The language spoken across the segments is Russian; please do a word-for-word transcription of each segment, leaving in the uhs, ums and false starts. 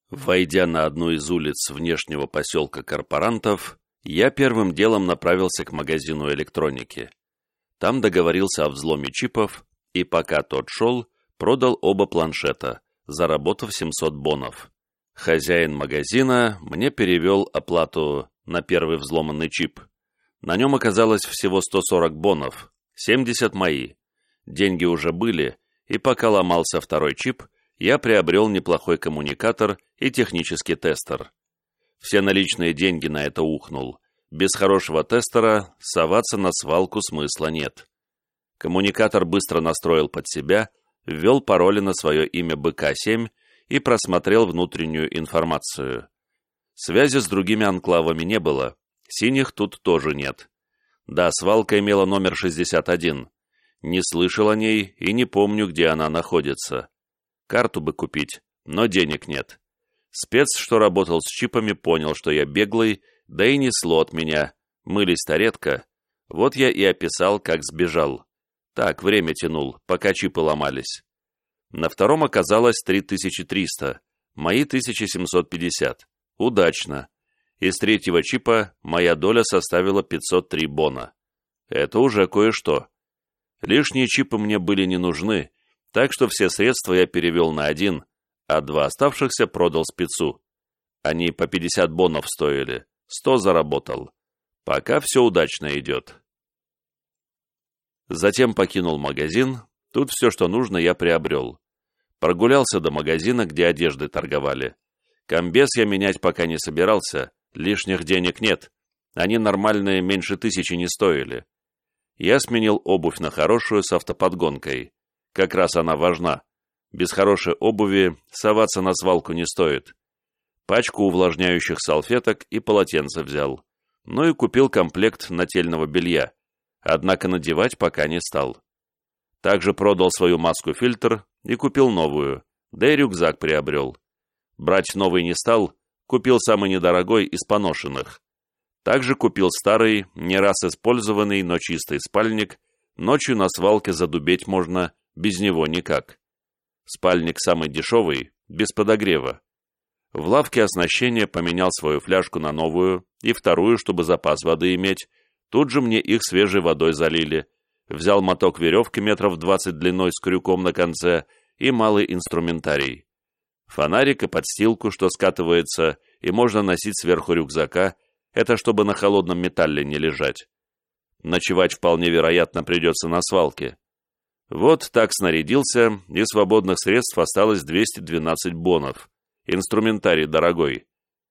Войдя на одну из улиц внешнего поселка корпорантов, я первым делом направился к магазину электроники. Там договорился о взломе чипов, и пока тот шел, продал оба планшета, заработав семьсот бонов. Хозяин магазина мне перевел оплату на первый взломанный чип. На нем оказалось всего сто сорок бонов, семьдесят мои. Деньги уже были, и пока ломался второй чип, я приобрел неплохой коммуникатор и технический тестер. Все наличные деньги на это ухнул. Без хорошего тестера соваться на свалку смысла нет. Коммуникатор быстро настроил под себя, ввел пароли на свое имя бэ ка семь и просмотрел внутреннюю информацию. Связи с другими анклавами не было, синих тут тоже нет. Да, свалка имела номер шестьдесят один. Не слышал о ней и не помню, где она находится. Карту бы купить, но денег нет. Спец, что работал с чипами, понял, что я беглый, да и несло от меня. Мылись-то редко. Вот я и описал, как сбежал. Так, время тянул, пока чипы ломались. На втором оказалось три тысячи триста, мои тысяча семьсот пятьдесят. Удачно. Из третьего чипа моя доля составила пятьсот три бона. Это уже кое-что. Лишние чипы мне были не нужны, так что все средства я перевел на один, а два оставшихся продал спецу. Они по пятьдесят бонов стоили, сто заработал. Пока все удачно идет. Затем покинул магазин, тут все, что нужно, я приобрел. Прогулялся до магазина, где одежды торговали. Комбез я менять пока не собирался, лишних денег нет, они нормальные меньше тысячи не стоили. Я сменил обувь на хорошую с автоподгонкой. Как раз она важна. Без хорошей обуви соваться на свалку не стоит. Пачку увлажняющих салфеток и полотенце взял. Ну и купил комплект нательного белья. Однако надевать пока не стал. Также продал свою маску-фильтр и купил новую, да и рюкзак приобрел. Брать новый не стал, купил самый недорогой из поношенных. Также купил старый, не раз использованный, но чистый спальник. Ночью на свалке задубеть можно, без него никак. Спальник самый дешевый, без подогрева. В лавке оснащения поменял свою фляжку на новую и вторую, чтобы запас воды иметь. Тут же мне их свежей водой залили. Взял моток веревки метров двадцать длиной с крюком на конце и малый инструментарий. Фонарик и подстилку, что скатывается, и можно носить сверху рюкзака. Это чтобы на холодном металле не лежать. Ночевать вполне вероятно придется на свалке. Вот так снарядился, и свободных средств осталось двести двенадцать бонов. Инструментарий дорогой.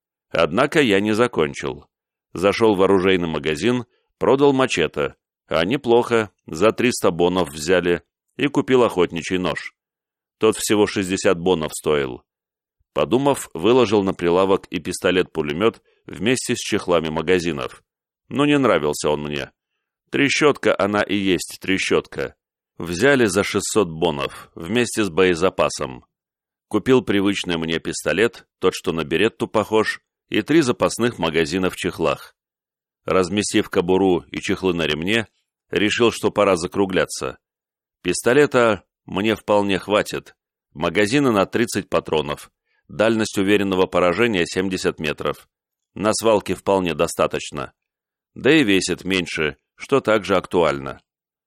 Однако я не закончил. Зашел в оружейный магазин, продал мачете, а неплохо, за триста бонов взяли, и купил охотничий нож. Тот всего шестьдесят бонов стоил. Подумав, выложил на прилавок и пистолет-пулемет вместе с чехлами магазинов. Но не нравился он мне. Трещотка она и есть трещотка. Взяли за шестьсот бонов, вместе с боезапасом. Купил привычный мне пистолет, тот, что на беретту похож, и три запасных магазина в чехлах. Разместив кобуру и чехлы на ремне, решил, что пора закругляться. Пистолета мне вполне хватит. Магазины на тридцать патронов. Дальность уверенного поражения семьдесят метров. На свалке вполне достаточно. Да и весит меньше, что также актуально.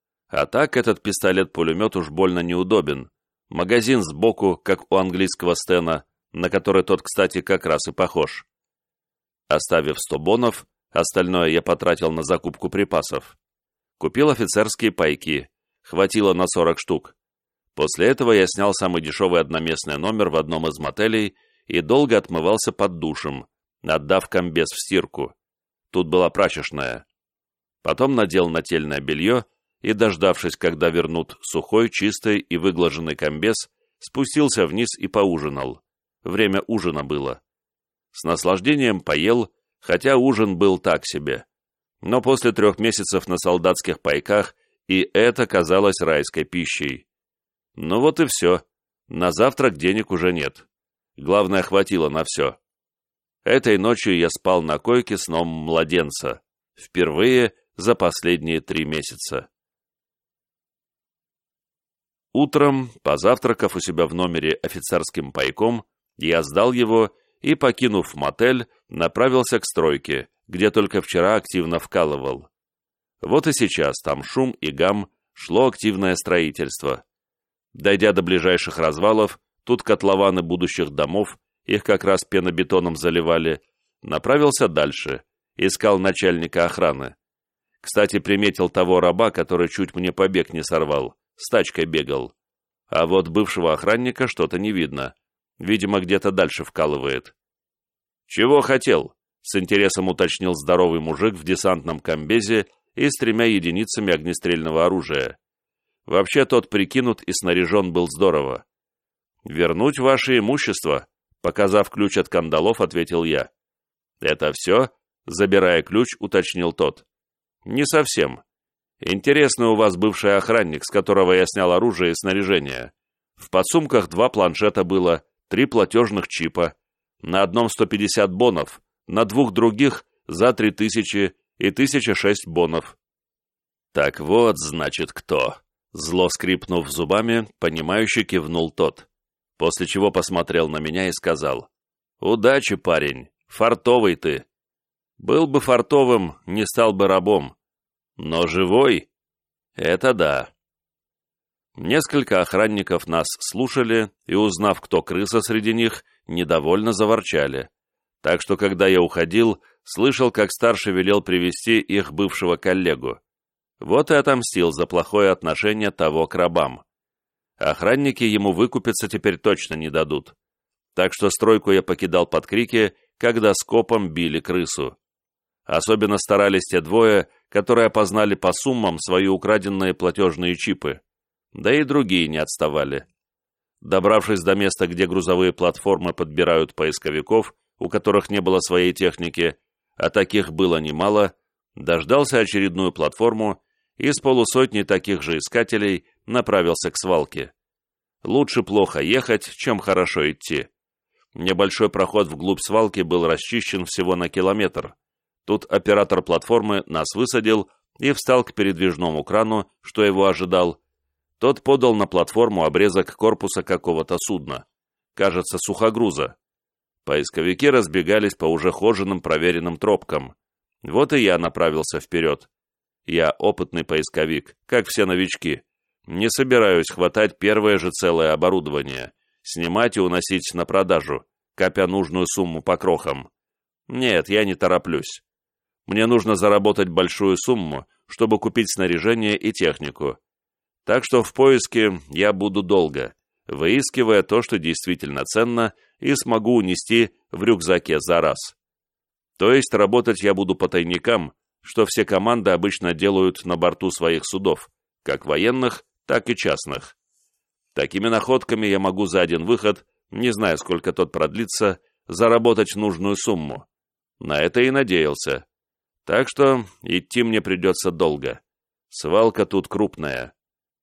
А так этот пистолет-пулемет уж больно неудобен. Магазин сбоку, как у английского Стена, на который тот, кстати, как раз и похож. Оставив сто бонов, остальное я потратил на закупку припасов. Купил офицерские пайки, хватило на сорок штук. После этого я снял самый дешевый одноместный номер в одном из мотелей и долго отмывался под душем, отдав комбез в стирку. Тут была прачечная. Потом надел нательное белье и, дождавшись, когда вернут сухой, чистый и выглаженный комбез, спустился вниз и поужинал. Время ужина было. С наслаждением поел, хотя ужин был так себе. Но после трех месяцев на солдатских пайках и это казалось райской пищей. Ну вот и все. На завтрак денег уже нет. Главное, хватило на все. Этой ночью я спал на койке сном младенца. Впервые за последние три месяца. Утром, позавтракав у себя в номере офицерским пайком, я сдал его и, покинув мотель, направился к стройке, где только вчера активно вкалывал. Вот и сейчас там шум и гам, шло активное строительство. Дойдя до ближайших развалов, тут котлованы будущих домов, их как раз пенобетоном заливали, направился дальше, искал начальника охраны. Кстати, приметил того раба, который чуть мне побег не сорвал, с тачкой бегал. А вот бывшего охранника что-то не видно. Видимо, где-то дальше вкалывает. «Чего хотел?» — с интересом уточнил здоровый мужик в десантном комбезе и с тремя единицами огнестрельного оружия. Вообще тот прикинут и снаряжен был здорово. «Вернуть ваше имущество», — показав ключ от кандалов, ответил я. «Это все?» — забирая ключ, уточнил тот. «Не совсем. Интересный у вас бывший охранник, с которого я снял оружие и снаряжение. В подсумках два планшета было, три платежных чипа, на одном сто пятьдесят бонов, на двух других за три тысячи и тысяча шесть бонов». «Так вот, значит, кто?» Зло скрипнув зубами, понимающе кивнул тот, после чего посмотрел на меня и сказал: «Удачи, парень, фартовый ты. Был бы фартовым, не стал бы рабом. Но живой — это да». Несколько охранников нас слушали и, узнав, кто крыса среди них, недовольно заворчали. Так что, когда я уходил, слышал, как старший велел привести их бывшего коллегу. Вот и отомстил за плохое отношение того к рабам. Охранники ему выкупиться теперь точно не дадут. Так что стройку я покидал под крики, когда скопом били крысу. Особенно старались те двое, которые опознали по суммам свои украденные платежные чипы. Да и другие не отставали. Добравшись до места, где грузовые платформы подбирают поисковиков, у которых не было своей техники, а таких было немало, дождался очередную платформу и с полусотней таких же искателей направился к свалке. Лучше плохо ехать, чем хорошо идти. Небольшой проход вглубь свалки был расчищен всего на километр. Тут оператор платформы нас высадил и встал к передвижному крану, что его ожидал. Тот подал на платформу обрезок корпуса какого-то судна. Кажется, сухогруза. Поисковики разбегались по уже хоженым проверенным тропкам. Вот и я направился вперед. Я опытный поисковик, как все новички. Не собираюсь хватать первое же целое оборудование, снимать и уносить на продажу, копя нужную сумму по крохам. Нет, я не тороплюсь. Мне нужно заработать большую сумму, чтобы купить снаряжение и технику. Так что в поиске я буду долго, выискивая то, что действительно ценно, и смогу унести в рюкзаке за раз. То есть работать я буду по тайникам, что все команды обычно делают на борту своих судов, как военных, так и частных. Такими находками я могу за один выход, не знаю, сколько тот продлится, заработать нужную сумму. На это и надеялся. Так что идти мне придется долго. Свалка тут крупная.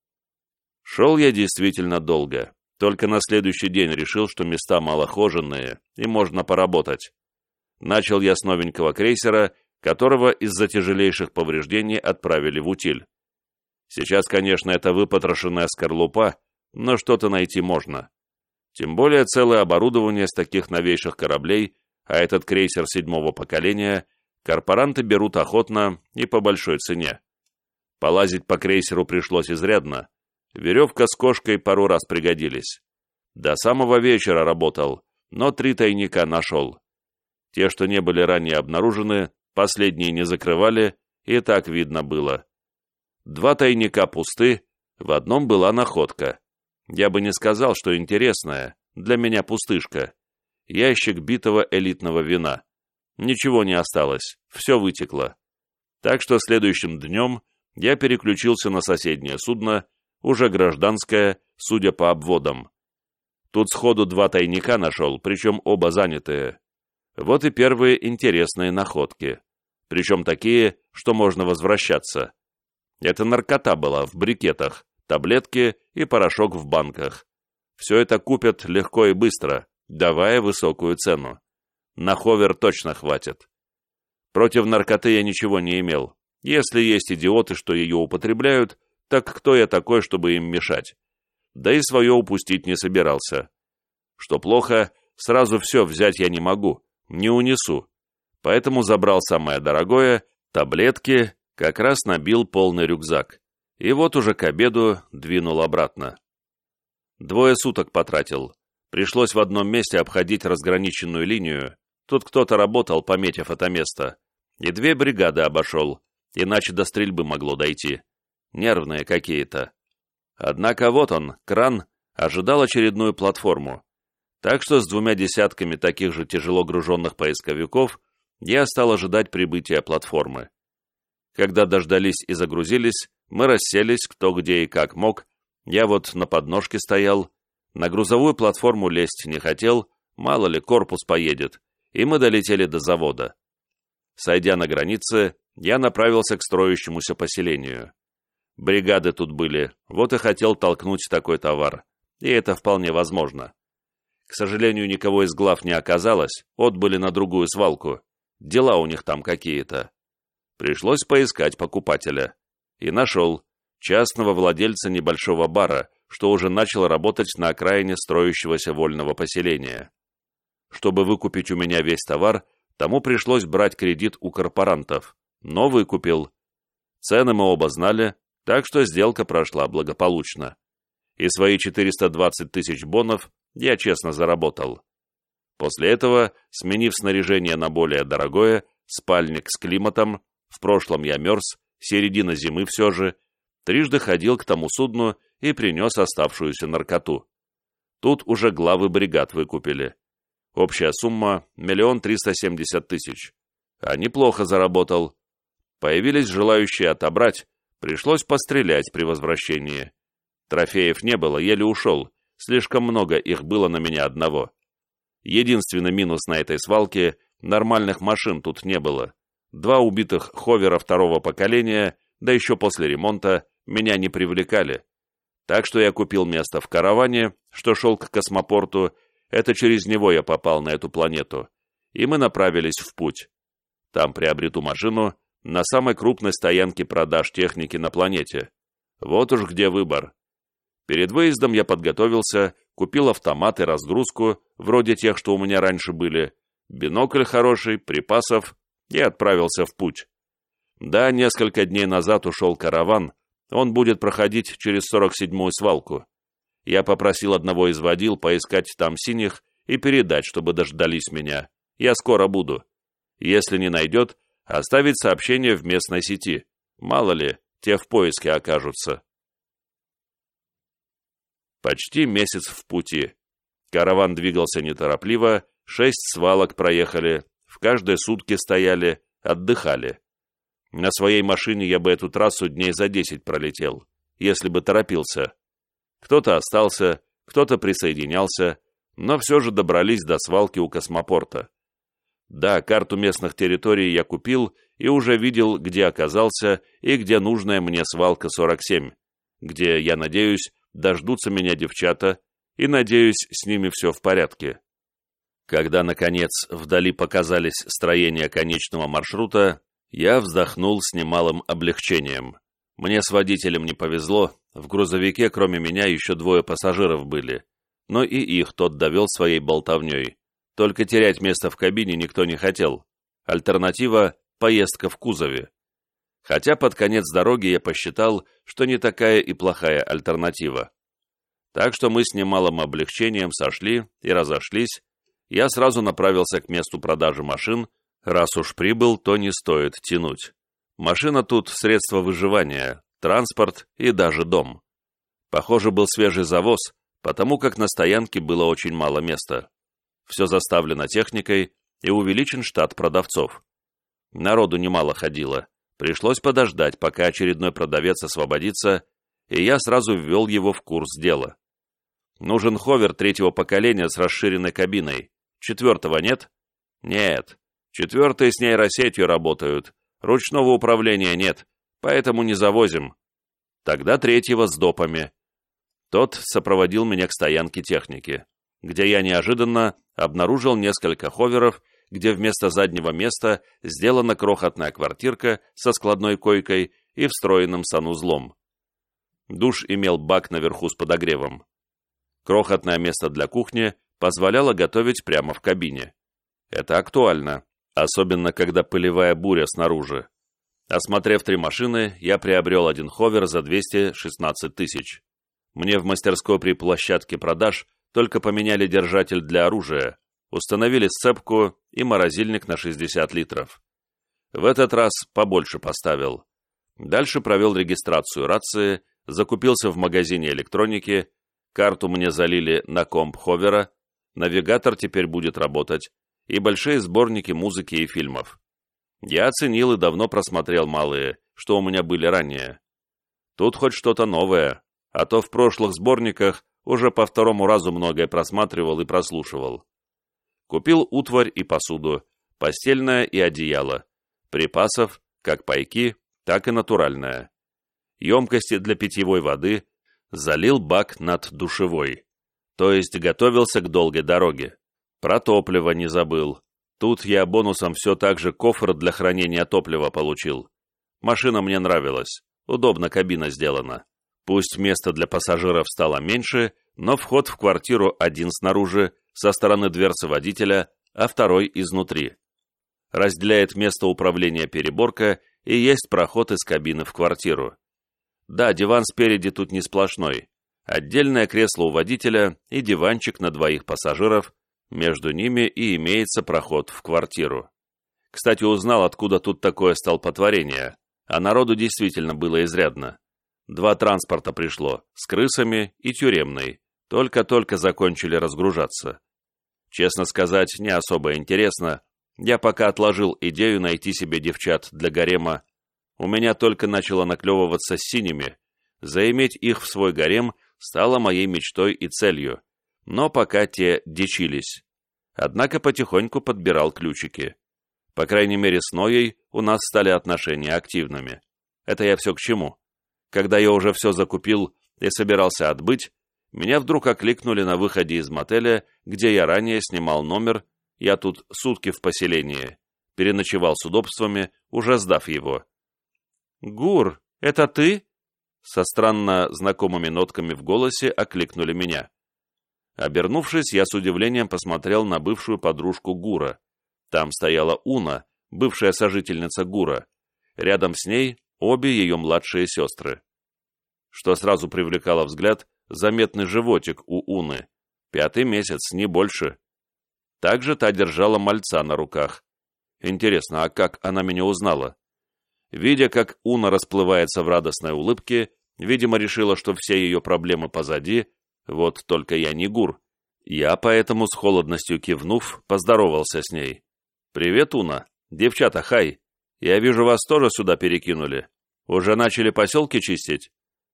Шел я действительно долго, только на следующий день решил, что места малохоженные, и можно поработать. Начал я с новенького крейсера, которого из-за тяжелейших повреждений отправили в утиль. Сейчас, конечно, это выпотрошенная скорлупа, но что-то найти можно. Тем более целое оборудование с таких новейших кораблей, а этот крейсер седьмого поколения, корпоранты берут охотно и по большой цене. Полазить по крейсеру пришлось изрядно. Веревка с кошкой пару раз пригодились. До самого вечера работал, но три тайника нашел. Те, что не были ранее обнаружены, последние не закрывали, и так видно было. Два тайника пусты, в одном была находка. Я бы не сказал, что интересная, для меня пустышка. Ящик битого элитного вина. Ничего не осталось, все вытекло. Так что следующим днем я переключился на соседнее судно, уже гражданское, судя по обводам. Тут сходу два тайника нашел, причем оба занятые. Вот и первые интересные находки. Причем такие, что можно возвращаться. Это наркота была в брикетах, таблетки и порошок в банках. Все это купят легко и быстро, давая высокую цену. На ховер точно хватит. Против наркоты я ничего не имел. Если есть идиоты, что ее употребляют, так кто я такой, чтобы им мешать? Да и свое упустить не собирался. Что плохо, Сразу все взять я не могу, не унесу. Поэтому забрал самое дорогое, таблетки, как раз набил полный рюкзак. И вот уже к обеду двинул обратно. Двое суток потратил. Пришлось в одном месте обходить разграниченную линию. Тут кто-то работал, пометив это место. И две бригады обошел, иначе до стрельбы могло дойти. Нервные какие-то. Однако вот он, кран, ожидал очередную платформу. Так что с двумя десятками таких же тяжело груженных поисковиков я стал ожидать прибытия платформы. Когда дождались и загрузились, мы расселись кто где и как мог. Я вот на подножке стоял, на грузовую платформу лезть не хотел, мало ли корпус поедет, и мы долетели до завода. Сойдя на границе, я направился к строящемуся поселению. Бригады тут были, вот и хотел толкнуть такой товар, и это вполне возможно. К сожалению, никого из глав не оказалось, отбыли на другую свалку, дела у них там какие-то. Пришлось поискать покупателя. И нашел частного владельца небольшого бара, что уже начал работать на окраине строящегося вольного поселения. Чтобы выкупить у меня весь товар, тому пришлось брать кредит у корпорантов, но выкупил. Цены мы оба знали, так что сделка прошла благополучно. И свои четыреста двадцать тысяч бонов я честно заработал. После этого, сменив снаряжение на более дорогое, спальник с климатом, в прошлом я мерз, середина зимы все же, трижды ходил к тому судну и принес оставшуюся наркоту. Тут уже главы бригад выкупили. Общая сумма — миллион триста семьдесят тысяч. А неплохо заработал. Появились желающие отобрать, пришлось пострелять при возвращении. Трофеев не было, еле ушел, слишком много их было на меня одного. Единственный минус на этой свалке — нормальных машин тут не было. Два убитых ховера второго поколения, да еще после ремонта, меня не привлекали. Так что я купил место в караване, что шел к космопорту, это через него я попал на эту планету, и мы направились в путь. Там приобрету машину на самой крупной стоянке продаж техники на планете. Вот уж где выбор. Перед выездом я подготовился, купил автомат и разгрузку, вроде тех, что у меня раньше были, бинокль хороший, припасов, и отправился в путь. Да, несколько дней назад ушел караван, он будет проходить через сорок седьмую свалку. Я попросил одного из водил поискать там синих и передать, чтобы дождались меня. Я скоро буду. Если не найдет, оставить сообщение в местной сети. Мало ли, те в поиске окажутся. Почти месяц в пути. Караван двигался неторопливо, шесть свалок проехали, в каждой сутки стояли, отдыхали. На своей машине я бы эту трассу дней за десять пролетел, если бы торопился. Кто-то остался, кто-то присоединялся, но все же добрались до свалки у космопорта. Да, карту местных территорий я купил и уже видел, где оказался и где нужная мне свалка сорок семь, где, я надеюсь, дождутся меня девчата, и, надеюсь, с ними все в порядке. Когда, наконец, вдали показались строения конечного маршрута, я вздохнул с немалым облегчением. Мне с водителем не повезло, в грузовике кроме меня еще двое пассажиров были, но и их тот довел своей болтовней. Только терять место в кабине никто не хотел. Альтернатива — поездка в кузове. Хотя под конец дороги я посчитал, что не такая и плохая альтернатива. Так что мы с немалым облегчением сошли и разошлись. Я сразу направился к месту продажи машин. Раз уж прибыл, то не стоит тянуть. Машина тут — средство выживания, транспорт и даже дом. Похоже, был свежий завоз, потому как на стоянке было очень мало места. Все заставлено техникой и увеличен штат продавцов. Народу немало ходило. Пришлось подождать, пока очередной продавец освободится, и я сразу ввел его в курс дела. Нужен ховер третьего поколения с расширенной кабиной. Четвертого нет? Нет. Четвертые с нейросетью работают. Ручного управления нет, поэтому не завозим. Тогда третьего с допами. Тот сопроводил меня к стоянке техники, где я неожиданно обнаружил несколько ховеров, где вместо заднего места сделана крохотная квартирка со складной койкой и встроенным санузлом. Душ имел бак наверху с подогревом. Крохотное место для кухни позволяла готовить прямо в кабине. Это актуально, особенно когда пылевая буря снаружи. Осмотрев три машины, я приобрел один ховер за двести шестнадцать тысяч. Мне в мастерской при площадке продаж только поменяли держатель для оружия, установили сцепку и морозильник на шестьдесят литров. В этот раз побольше поставил. Дальше провел регистрацию рации, закупился в магазине электроники, карту мне залили на комп ховера, навигатор теперь будет работать, и большие сборники музыки и фильмов. Я оценил и давно просмотрел малые, что у меня были ранее. Тут хоть что-то новое, а то в прошлых сборниках уже по второму разу многое просматривал и прослушивал. Купил утварь и посуду, постельное и одеяло, припасов, как пайки, так и натуральное. Емкости для питьевой воды, залил бак над душевой, то есть готовился к долгой дороге. Про топливо не забыл. Тут я бонусом все так же кофр для хранения топлива получил. Машина мне нравилась, удобно кабина сделана. Пусть места для пассажиров стало меньше, но вход в квартиру один снаружи, со стороны дверцы водителя, а второй изнутри. Разделяет место управления переборка и есть проход из кабины в квартиру. Да, диван спереди тут не сплошной. Отдельное кресло у водителя и диванчик на двоих пассажиров, между ними и имеется проход в квартиру. Кстати, узнал, откуда тут такое столпотворение, а народу действительно было изрядно. Два транспорта пришло, с крысами и тюремный, только-только закончили разгружаться. Честно сказать, не особо интересно, я пока отложил идею найти себе девчат для гарема. У меня только начало наклевываться с синими, заиметь их в свой гарем стало моей мечтой и целью, но пока те дичились. Однако потихоньку подбирал ключики. По крайней мере, с Ноей у нас стали отношения активными. Это я все к чему. Когда я уже все закупил и собирался отбыть, меня вдруг окликнули на выходе из мотеля, где я ранее снимал номер, я тут сутки в поселении, переночевал с удобствами, уже сдав его. «Гур, это ты?» Со странно знакомыми нотками в голосе окликнули меня. Обернувшись, я с удивлением посмотрел на бывшую подружку Гура. Там стояла Уна, бывшая сожительница Гура. Рядом с ней обе ее младшие сестры. Что сразу привлекало взгляд, заметный животик у Уны. Пятый месяц, не больше. Также та держала мальца на руках. Интересно, а как она меня узнала? Видя, как Уна расплывается в радостной улыбке, видимо, решила, что все ее проблемы позади, вот только я не Гур. Я поэтому с холодностью кивнув, поздоровался с ней. «Привет, Уна. Девчата, хай. Я вижу, вас тоже сюда перекинули. Уже начали поселки чистить?»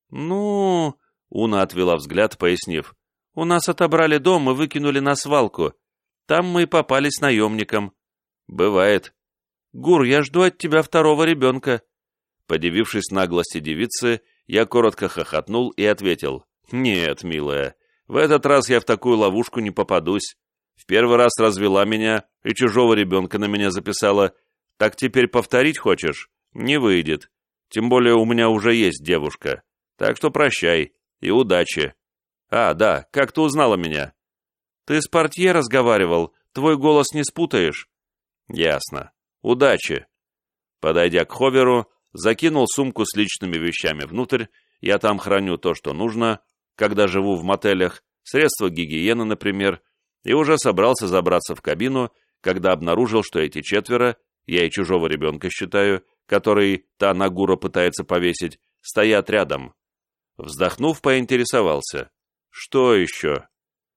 «Ну...» — Уна отвела взгляд, пояснив. «У нас отобрали дом и выкинули на свалку. Там мы и попались наемникам». «Бывает. Гур, я жду от тебя второго ребенка». Подивившись наглости девицы, я коротко хохотнул и ответил. «Нет, милая, в этот раз я в такую ловушку не попадусь. В первый раз развела меня и чужого ребенка на меня записала. Так теперь повторить хочешь? Не выйдет. Тем более у меня уже есть девушка. Так что прощай и удачи. А, да, как ты узнала меня?» «Ты с портье разговаривал, твой голос не спутаешь». «Ясно. Удачи». Подойдя к ховеру, закинул сумку с личными вещами внутрь, я там храню то, что нужно, когда живу в мотелях, средства гигиены, например, и уже собрался забраться в кабину, когда обнаружил, что эти четверо, я и чужого ребенка считаю, который та на Гура пытается повесить, стоят рядом. Вздохнув, поинтересовался. «Что еще?»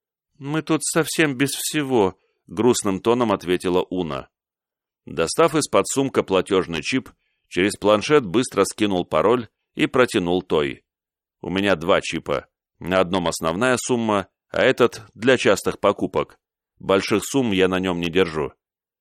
«Мы тут совсем без всего», — грустным тоном ответила Уна. Достав из-под сумка платежный чип, через планшет быстро скинул пароль и протянул той. У меня два чипа. На одном основная сумма, а этот для частых покупок. Больших сумм я на нем не держу.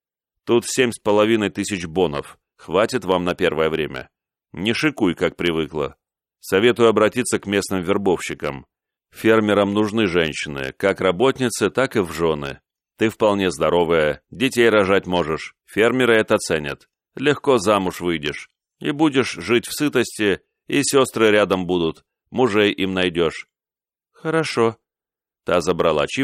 Тут семь с половиной тысяч бонов. Хватит вам на первое время. Не шикуй, как привыкла. Советую обратиться к местным вербовщикам. Фермерам нужны женщины, как работницы, так и в жены. Ты вполне здоровая, детей рожать можешь. Фермеры это ценят. Легко замуж выйдешь. И будешь жить в сытости, и сестры рядом будут. Мужей им найдешь. Хорошо. Та забрала чип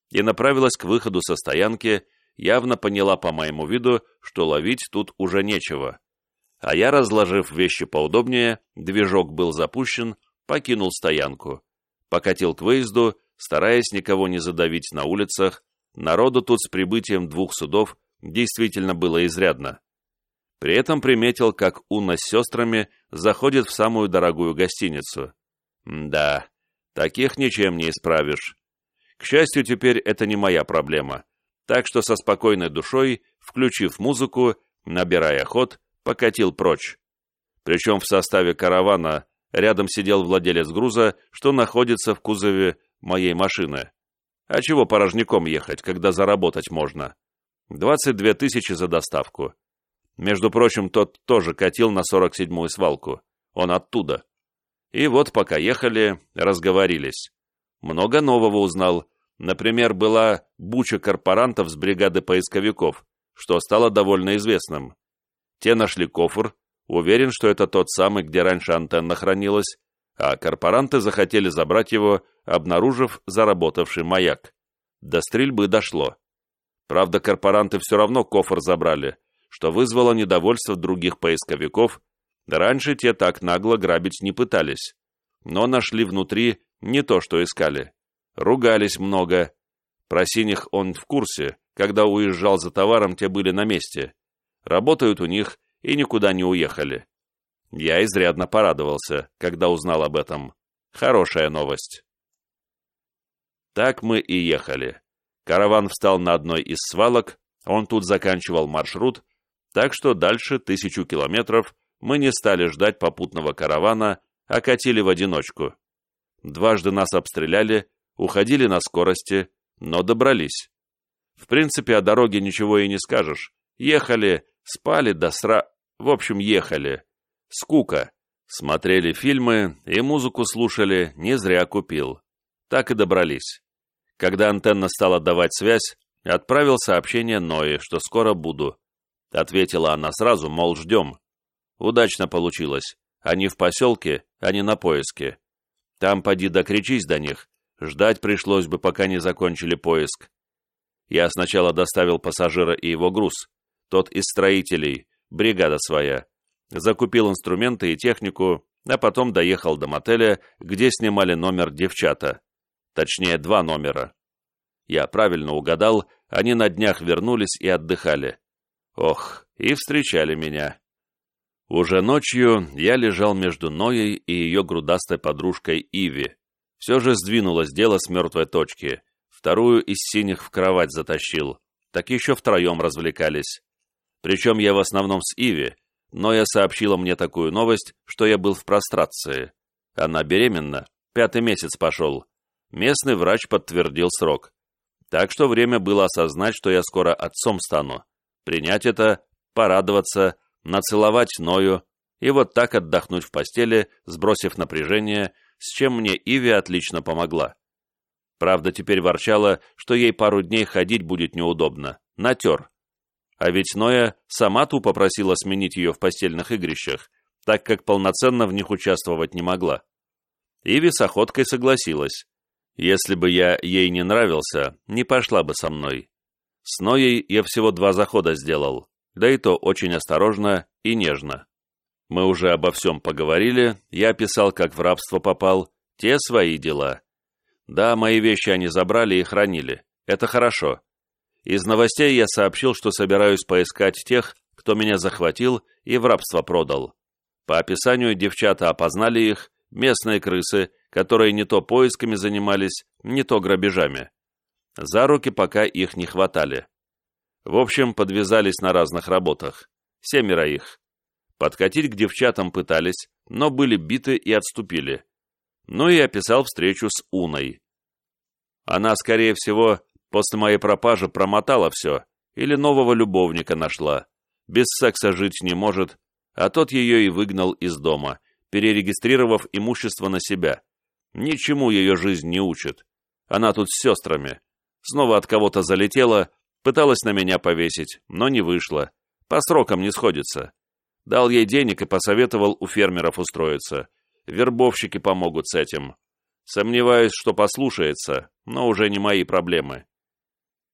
и направилась к выходу со стоянки, явно поняла по моему виду, что ловить тут уже нечего. А я, разложив вещи поудобнее, движок был запущен, покинул стоянку. Покатил к выезду, стараясь никого не задавить на улицах. Народу тут с прибытием двух судов действительно было изрядно. При этом приметил, как Уна с сестрами заходит в самую дорогую гостиницу. Да, таких ничем не исправишь. К счастью, теперь это не моя проблема, так что со спокойной душой, включив музыку, набирая ход, покатил прочь. Причем в составе каравана рядом сидел владелец груза, что находится в кузове моей машины. А чего порожняком ехать, когда заработать можно? двадцать две тысячи за доставку. Между прочим, тот тоже катил на сорок седьмую свалку. Он оттуда. И вот пока ехали, разговорились. Много нового узнал. Например, была буча корпорантов с бригады поисковиков, что стало довольно известным. Те нашли кофр, уверен, что это тот самый, где раньше антенна хранилась, а корпоранты захотели забрать его, обнаружив заработавший маяк. До стрельбы дошло. Правда, корпоранты все равно кофр забрали, что вызвало недовольство других поисковиков. Раньше те так нагло грабить не пытались, но нашли внутри не то, что искали. Ругались много. Про синих он в курсе, когда уезжал за товаром, те были на месте. Работают у них и никуда не уехали. Я изрядно порадовался, когда узнал об этом. Хорошая новость. Так мы и ехали. Караван встал на одной из свалок, он тут заканчивал маршрут, так что дальше тысячу километров мы не стали ждать попутного каравана, а катили в одиночку. Дважды нас обстреляли, уходили на скорости, но добрались. В принципе, о дороге ничего и не скажешь. Ехали, спали до сра... В общем, ехали. Скука. Смотрели фильмы и музыку слушали, не зря купил. Так и добрались. Когда антенна стала давать связь, отправил сообщение Ное, что скоро буду. Ответила она сразу, мол, ждем. Удачно получилось. Они в поселке, они на поиске. Там поди докричись до них. Ждать пришлось бы, пока не закончили поиск. Я сначала доставил пассажира и его груз. Тот из строителей, бригада своя. Закупил инструменты и технику, а потом доехал до мотеля, где снимали номер девчата. Точнее, два номера. Я правильно угадал, они на днях вернулись и отдыхали. Ох, и встречали меня. Уже ночью я лежал между Ноей и ее грудастой подружкой Иви. Все же сдвинулось дело с мертвой точки. Вторую из синих в кровать затащил. Так еще втроем развлекались. Причем я в основном с Иви, Ноя сообщила мне такую новость, что я был в прострации. Она беременна, пятый месяц пошел. Местный врач подтвердил срок. Так что время было осознать, что я скоро отцом стану. Принять это, порадоваться, нацеловать Ною и вот так отдохнуть в постели, сбросив напряжение, с чем мне Иви отлично помогла. Правда, теперь ворчала, что ей пару дней ходить будет неудобно. Натер. А ведь Ноя сама тупо просила сменить ее в постельных игрищах, так как полноценно в них участвовать не могла. Иви с охоткой согласилась. Если бы я ей не нравился, не пошла бы со мной. С Ноей я всего два захода сделал, да и то очень осторожно и нежно. Мы уже обо всем поговорили, я описал, как в рабство попал, те свои дела. Да, мои вещи они забрали и хранили, это хорошо. Из новостей я сообщил, что собираюсь поискать тех, кто меня захватил и в рабство продал. По описанию девчата опознали их, местные крысы, которые не то поисками занимались, не то грабежами. За руки пока их не хватали. В общем, подвязались на разных работах. Семеро их. Подкатить к девчатам пытались, но были биты и отступили. Ну и описал встречу с Уной. Она, скорее всего, после моей пропажи промотала все, или нового любовника нашла. Без секса жить не может, а тот ее и выгнал из дома, перерегистрировав имущество на себя. Ничему ее жизнь не учит. Она тут с сестрами. Снова от кого-то залетела, пыталась на меня повесить, но не вышло. По срокам не сходится. Дал ей денег и посоветовал у фермеров устроиться. Вербовщики помогут с этим. Сомневаюсь, что послушается, но уже не мои проблемы.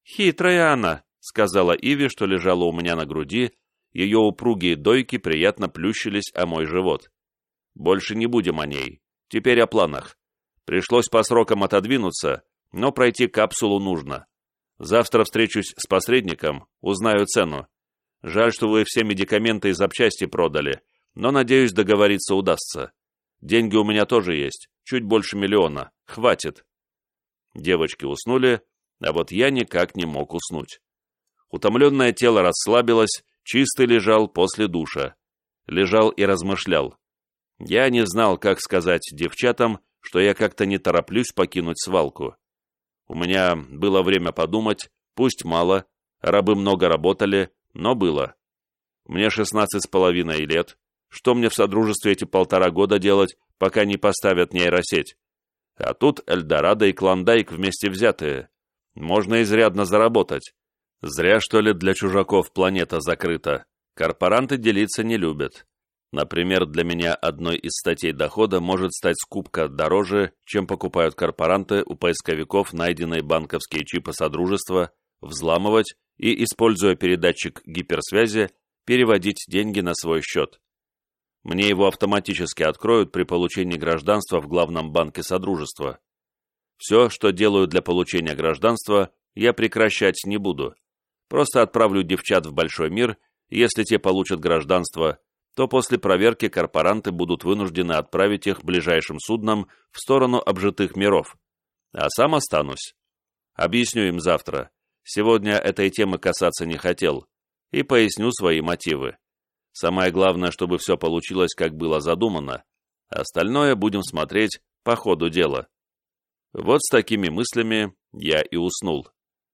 «Хитрая она», — сказала Иви, что лежала у меня на груди, ее упругие дойки приятно плющились о мой живот. «Больше не будем о ней. Теперь о планах. Пришлось по срокам отодвинуться, но пройти капсулу нужно. Завтра встречусь с посредником, узнаю цену. Жаль, что вы все медикаменты и запчасти продали, но, надеюсь, договориться удастся. Деньги у меня тоже есть, чуть больше миллиона. Хватит». Девочки уснули, а вот я никак не мог уснуть. Утомленное тело расслабилось, чистый лежал после душа. Лежал и размышлял. Я не знал, как сказать девчатам, что я как-то не тороплюсь покинуть свалку. У меня было время подумать, пусть мало, рабы много работали, но было. Мне шестнадцать с половиной лет, что мне в содружестве эти полтора года делать, пока не поставят нейросеть? А тут Эльдорадо и Клондайк вместе взятые. Можно изрядно заработать. Зря, что ли, для чужаков планета закрыта. Корпоранты делиться не любят. Например, для меня одной из статей дохода может стать скупка дороже, чем покупают корпоранты у поисковиков найденные банковские чипы Содружества, взламывать и, используя передатчик гиперсвязи, переводить деньги на свой счет. Мне его автоматически откроют при получении гражданства в главном банке Содружества. Все, что делаю для получения гражданства, я прекращать не буду. Просто отправлю девчат в большой мир, и если те получат гражданство, то после проверки корпоранты будут вынуждены отправить их ближайшим судном в сторону обжитых миров. А сам останусь. Объясню им завтра. Сегодня этой темы касаться не хотел. И поясню свои мотивы. Самое главное, чтобы все получилось, как было задумано. Остальное будем смотреть по ходу дела. Вот с такими мыслями я и уснул.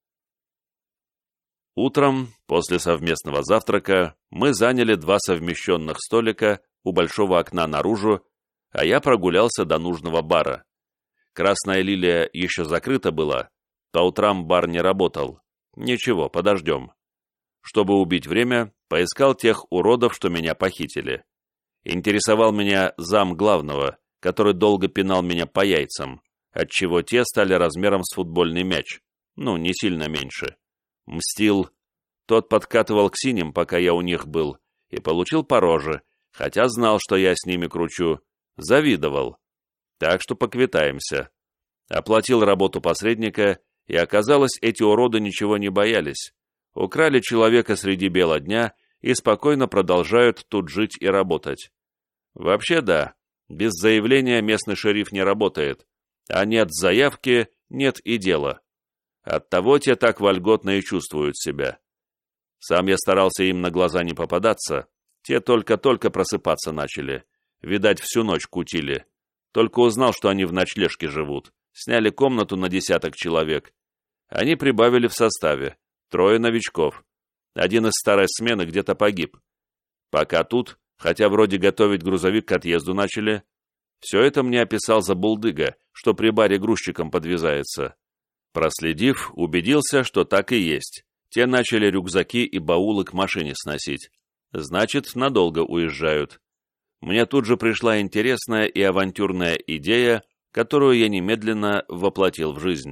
Утром, после совместного завтрака, мы заняли два совмещенных столика у большого окна наружу, а я прогулялся до нужного бара. Красная лилия еще закрыта была, по утрам бар не работал. Ничего, подождем. Чтобы убить время, поискал тех уродов, что меня похитили. Интересовал меня зам главного, который долго пинал меня по яйцам, отчего те стали размером с футбольный мяч, ну, не сильно меньше. Мстил. Тот подкатывал к синим, пока я у них был, и получил по роже, хотя знал, что я с ними кручу. Завидовал. Так что поквитаемся. Оплатил работу посредника, и оказалось, эти уроды ничего не боялись. Украли человека среди бела дня и спокойно продолжают тут жить и работать. Вообще да, без заявления местный шериф не работает, а нет заявки, нет и дела. Оттого те так вольготно и чувствуют себя. Сам я старался им на глаза не попадаться, те только-только просыпаться начали, видать, всю ночь кутили. Только узнал, что они в ночлежке живут, сняли комнату на десяток человек. Они прибавили в составе, трое новичков. Один из старой смены где-то погиб. Пока тут, хотя вроде готовить грузовик к отъезду начали, все это мне описал забулдыга, что при баре грузчиком подвязается. Проследив, убедился, что так и есть. Те начали рюкзаки и баулы к машине сносить. Значит, надолго уезжают. Мне тут же пришла интересная и авантюрная идея, которую я немедленно воплотил в жизнь.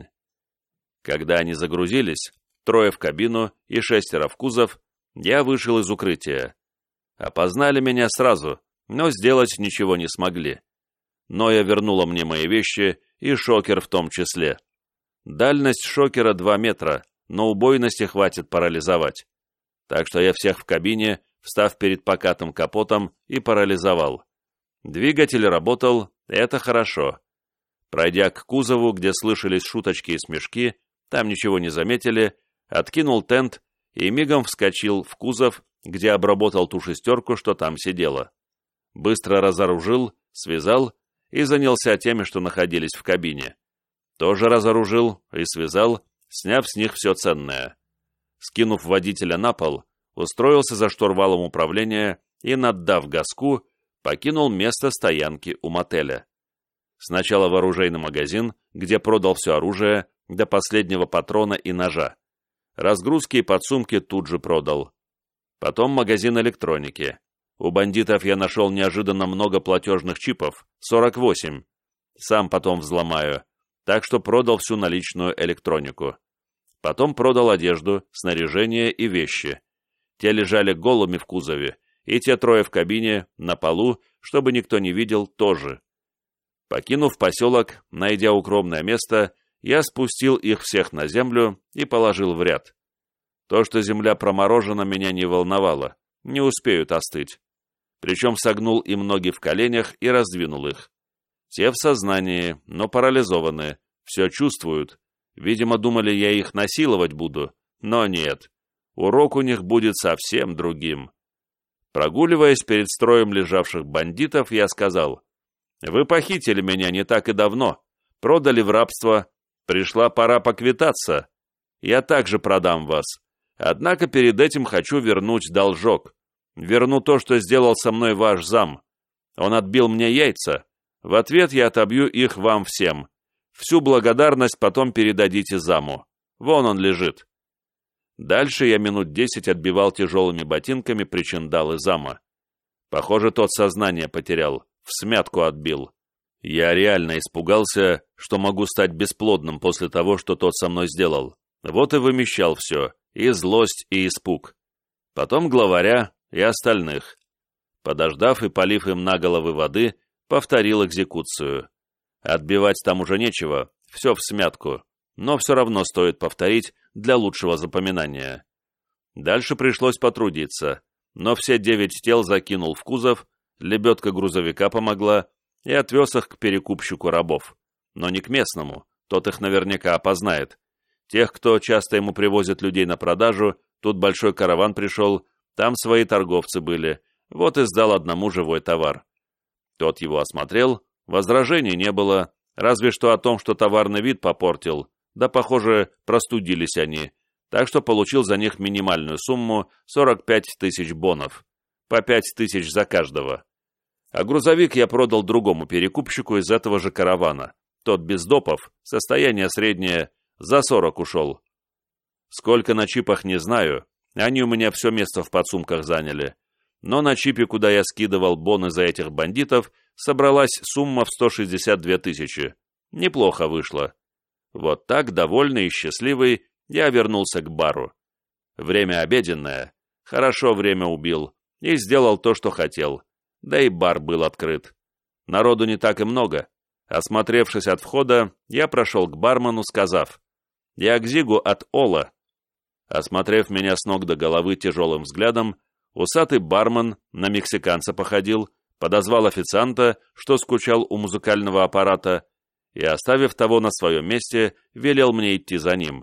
Когда они загрузились, трое в кабину и шестеро в кузов, я вышел из укрытия. Опознали меня сразу, но сделать ничего не смогли. Ноя вернула мне мои вещи и шокер в том числе. Дальность шокера два метра, но убойности хватит парализовать. Так что я всех в кабине, встав перед покатым капотом, и парализовал. Двигатель работал, это хорошо. Пройдя к кузову, где слышались шуточки и смешки, там ничего не заметили, откинул тент и мигом вскочил в кузов, где обработал ту шестерку, что там сидела. Быстро разоружил, связал и занялся теми, что находились в кабине. Тоже разоружил и связал, сняв с них все ценное. Скинув водителя на пол, устроился за штурвалом управления и, наддав газку, покинул место стоянки у мотеля. Сначала в оружейный магазин, где продал все оружие, до последнего патрона и ножа. Разгрузки и подсумки тут же продал. Потом магазин электроники. У бандитов я нашел неожиданно много платежных чипов, сорок восемь. Сам потом взломаю, так что продал всю наличную электронику. Потом продал одежду, снаряжение и вещи. Те лежали голыми в кузове, и те трое в кабине, на полу, чтобы никто не видел, тоже. Покинув поселок, найдя укромное место, я спустил их всех на землю и положил в ряд. То, что земля проморожена, меня не волновало, не успеют остыть. Причем согнул им ноги в коленях и раздвинул их. Те в сознании, но парализованы, все чувствуют. Видимо, думали, я их насиловать буду, но нет. Урок у них будет совсем другим. Прогуливаясь перед строем лежавших бандитов, я сказал: «Вы похитили меня не так и давно, продали в рабство, пришла пора поквитаться. Я также продам вас, однако перед этим хочу вернуть должок. Верну то, что сделал со мной ваш зам. Он отбил мне яйца, в ответ я отобью их вам всем. Всю благодарность потом передадите заму. Вон он лежит». Дальше я минут десять отбивал тяжелыми ботинками причиндалы зама. Похоже, тот сознание потерял, всмятку отбил. Я реально испугался, что могу стать бесплодным после того, что тот со мной сделал. Вот и вымещал все, и злость, и испуг. Потом главаря и остальных. Подождав и полив им на головы воды, повторил экзекуцию. Отбивать там уже нечего, все всмятку, но все равно стоит повторить для лучшего запоминания. Дальше пришлось потрудиться, но все девять тел закинул в кузов, лебедка грузовика помогла и отвез их к перекупщику рабов. Но не к местному, тот их наверняка опознает. Тех, кто часто ему привозит людей на продажу, тут большой караван пришел, там свои торговцы были, вот и сдал одному живой товар. Тот его осмотрел, возражений не было, разве что о том, что товарный вид попортил, да, похоже, простудились они, так что получил за них минимальную сумму сорок пять тысяч бонов, по пять тысяч за каждого. А грузовик я продал другому перекупщику из этого же каравана, тот без допов, состояние среднее, за сорок ушел. Сколько на чипах не знаю, они у меня все место в подсумках заняли, но на чипе, куда я скидывал боны за этих бандитов, собралась сумма в сто шестьдесят две тысячи. Неплохо вышло. Вот так, довольный и счастливый, я вернулся к бару. Время обеденное, хорошо время убил и сделал то, что хотел. Да и бар был открыт. Народу не так и много. Осмотревшись от входа, я прошел к бармену, сказав: «Я к Зигу от Ола». Осмотрев меня с ног до головы тяжелым взглядом, усатый бармен на мексиканца походил, подозвал официанта, что скучал у музыкального аппарата, и, оставив того на своем месте, велел мне идти за ним.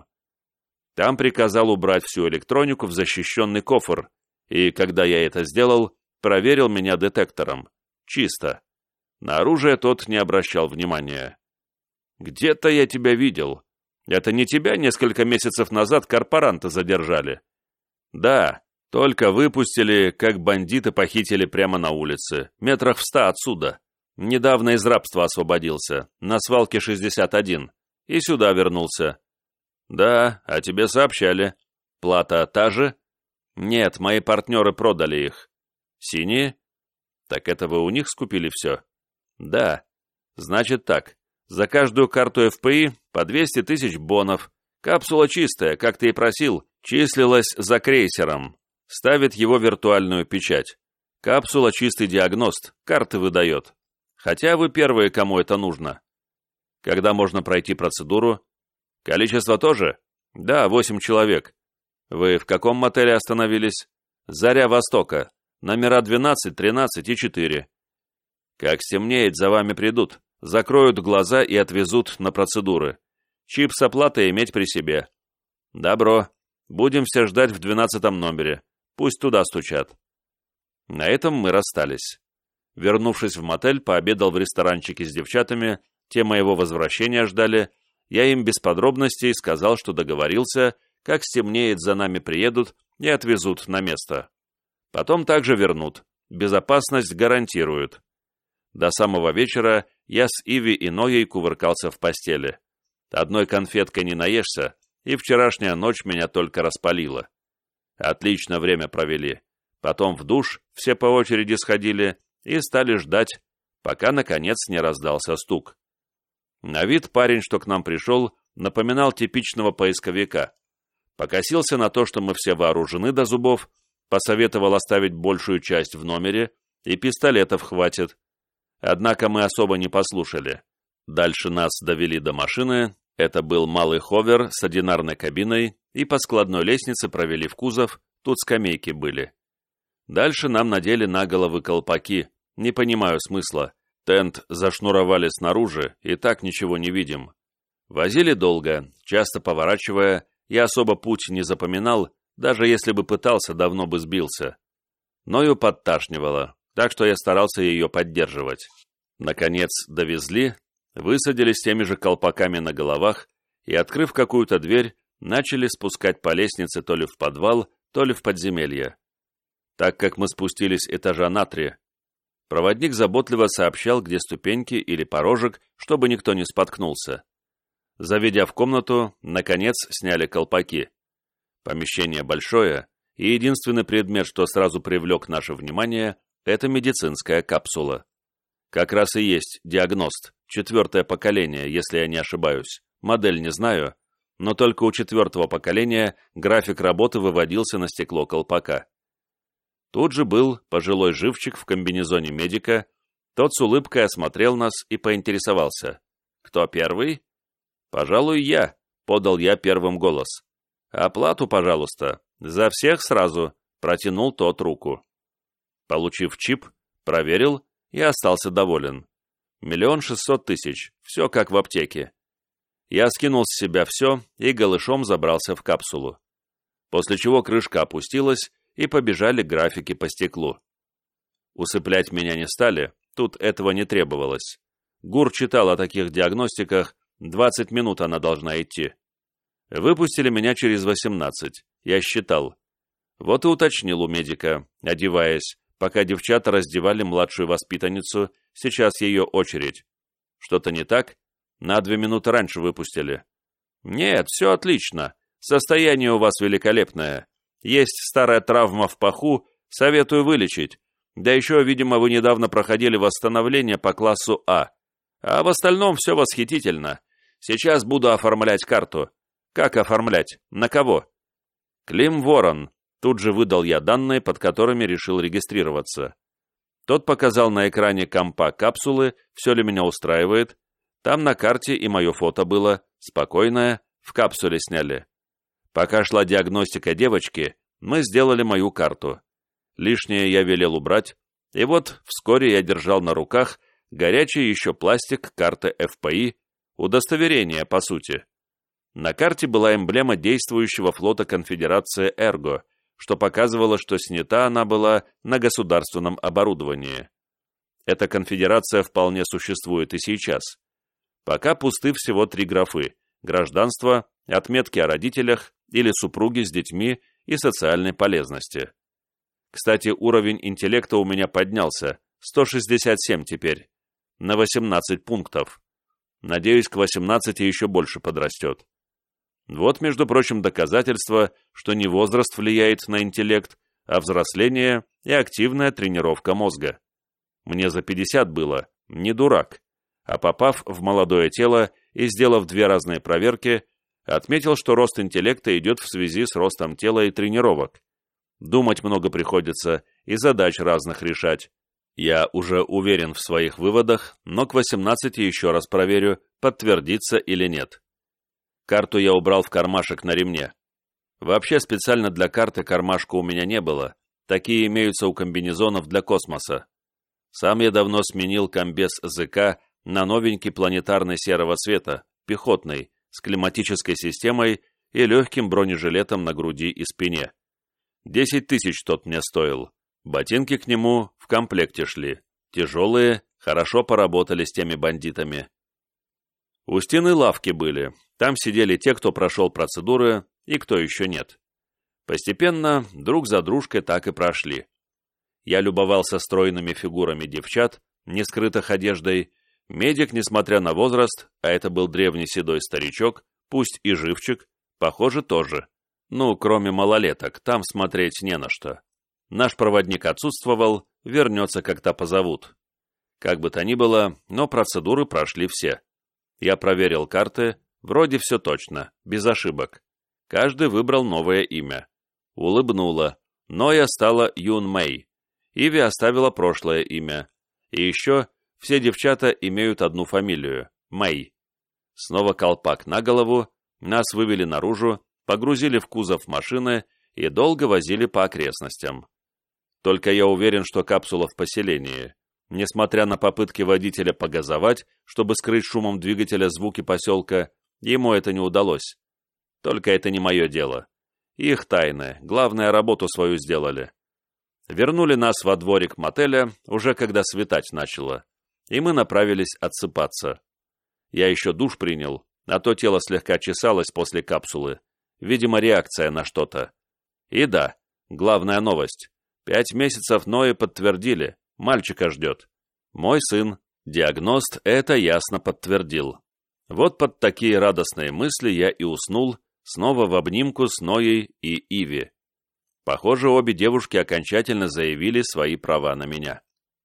Там приказал убрать всю электронику в защищенный кофр, и, когда я это сделал, проверил меня детектором. Чисто. На оружие тот не обращал внимания. «Где-то я тебя видел. Это не тебя несколько месяцев назад корпоранты задержали?» «Да, только выпустили, как бандиты похитили прямо на улице, метрах в ста отсюда. Недавно из рабства освободился, на свалке шестьдесят один, и сюда вернулся». «Да, а тебе сообщали. Плата та же?» «Нет, мои партнеры продали их». «Синие?» «Так это вы у них скупили все?» «Да. Значит так, за каждую карту эф пэ и по двести тысяч бонов. Капсула чистая, как ты и просил, числилась за крейсером. Ставит его виртуальную печать. Капсула чистый диагност, карты выдает. Хотя вы первые, кому это нужно». «Когда можно пройти процедуру?» «Количество тоже?» «Да, восемь человек». «Вы в каком мотеле остановились?» «Заря Востока. Номера двенадцать, тринадцать и четыре». «Как стемнеет, за вами придут, закроют глаза и отвезут на процедуры. Чип с оплатой иметь при себе». «Добро. Будем все ждать в двенадцатом номере. Пусть туда стучат». На этом мы расстались. Вернувшись в мотель, пообедал в ресторанчике с девчатами, те моего возвращения ждали. Я им без подробностей сказал, что договорился, как стемнеет, за нами приедут и отвезут на место. Потом также вернут. Безопасность гарантируют. До самого вечера я с Иви и Ноей кувыркался в постели. Одной конфеткой не наешься, и вчерашняя ночь меня только распалила. Отлично время провели. Потом в душ все по очереди сходили и стали ждать, пока, наконец, не раздался стук. На вид парень, что к нам пришел, напоминал типичного поисковика. Покосился на то, что мы все вооружены до зубов, посоветовал оставить большую часть в номере, и пистолетов хватит. Однако мы особо не послушали. Дальше нас довели до машины, это был малый ховер с одинарной кабиной, и по складной лестнице провели в кузов, тут скамейки были. Дальше нам надели на головы колпаки, не понимаю смысла. Тент зашнуровали снаружи, и так ничего не видим. Возили долго, часто поворачивая, я особо путь не запоминал, даже если бы пытался, давно бы сбился. Ною подташнивало, так что я старался ее поддерживать. Наконец довезли, высадили с теми же колпаками на головах и, открыв какую-то дверь, начали спускать по лестнице то ли в подвал, то ли в подземелье. Так как мы спустились этажа на три, проводник заботливо сообщал, где ступеньки или порожек, чтобы никто не споткнулся. Заведя в комнату, наконец сняли колпаки. Помещение большое, и единственный предмет, что сразу привлек наше внимание, это медицинская капсула. Как раз и есть диагност, четвертое поколение, если я не ошибаюсь. Модель не знаю, но только у четвертого поколения график работы выводился на стекло колпака. Тут же был пожилой живчик в комбинезоне медика, тот с улыбкой осмотрел нас и поинтересовался. «Кто первый?» «Пожалуй, я», — подал я первым голос. «Оплату, пожалуйста, за всех сразу», — протянул тот руку. Получив чип, проверил и остался доволен. Миллион шестьсот тысяч, все как в аптеке. Я скинул с себя все и голышом забрался в капсулу. После чего крышка опустилась, и побежали графики по стеклу. Усыплять меня не стали, тут этого не требовалось. ГУР читал о таких диагностиках, двадцать минут она должна идти. Выпустили меня через восемнадцать, я считал. Вот и уточнил у медика, одеваясь, пока девчата раздевали младшую воспитанницу, сейчас ее очередь. Что-то не так? На две минуты раньше выпустили. Нет, все отлично, состояние у вас великолепное. Есть старая травма в паху, советую вылечить. Да еще, видимо, вы недавно проходили восстановление по классу А. А в остальном все восхитительно. Сейчас буду оформлять карту. Как оформлять? На кого? Клим Ворон. Тут же выдал я данные, под которыми решил регистрироваться. Тот показал на экране компа капсулы, все ли меня устраивает. Там на карте и мое фото было, спокойное, в капсуле сняли. Пока шла диагностика девочки, мы сделали мою карту. Лишнее я велел убрать, и вот вскоре я держал на руках горячий еще пластик карты эф пэ и, удостоверение, по сути. На карте была эмблема действующего флота Конфедерации «Эрго», что показывало, что снята она была на государственном оборудовании. Эта конфедерация вполне существует и сейчас. Пока пусты всего три графы – гражданство, отметки о родителях или супруге с детьми и социальной полезности. Кстати, уровень интеллекта у меня поднялся, сто шестьдесят семь теперь, на восемнадцать пунктов. Надеюсь, к восемнадцати еще больше подрастет. Вот, между прочим, доказательство, что не возраст влияет на интеллект, а взросление и активная тренировка мозга. Мне за пятьдесят было, не дурак, а попав в молодое тело и сделав две разные проверки, отметил, что рост интеллекта идет в связи с ростом тела и тренировок. Думать много приходится и задач разных решать. Я уже уверен в своих выводах, но к восемнадцати еще раз проверю, подтвердится или нет. Карту я убрал в кармашек на ремне. Вообще специально для карты кармашка у меня не было, такие имеются у комбинезонов для космоса. Сам я давно сменил комбез ЗК на новенький планетарный серого цвета, пехотный, с климатической системой и легким бронежилетом на груди и спине. Десять тысяч тот мне стоил. Ботинки к нему в комплекте шли. Тяжелые, хорошо поработали с теми бандитами. У стены лавки были. Там сидели те, кто прошел процедуры, и кто еще нет. Постепенно, друг за дружкой так и прошли. Я любовался стройными фигурами девчат, не скрытых одеждой. Медик, несмотря на возраст, а это был древний седой старичок, пусть и живчик, похоже, тоже. Ну, кроме малолеток, там смотреть не на что. Наш проводник отсутствовал, вернется, когда позовут. Как бы то ни было, но процедуры прошли все. Я проверил карты, вроде все точно, без ошибок. Каждый выбрал новое имя. Улыбнула. Ноя стала Юн Мэй. Иви оставила прошлое имя. И еще все девчата имеют одну фамилию – Мэй. Снова колпак на голову, нас вывели наружу, погрузили в кузов машины и долго возили по окрестностям. Только я уверен, что капсула в поселении. Несмотря на попытки водителя погазовать, чтобы скрыть шумом двигателя звуки поселка, ему это не удалось. Только это не мое дело. Их тайны, главное, работу свою сделали. Вернули нас во дворик мотеля, уже когда светать начало, и мы направились отсыпаться. Я еще душ принял, а то тело слегка чесалось после капсулы. Видимо, реакция на что-то. И да, главная новость. Пять месяцев Нои подтвердили, мальчика ждет. Мой сын, диагност, это ясно подтвердил. Вот под такие радостные мысли я и уснул, снова в обнимку с Ноей и Иви. Похоже, обе девушки окончательно заявили свои права на меня.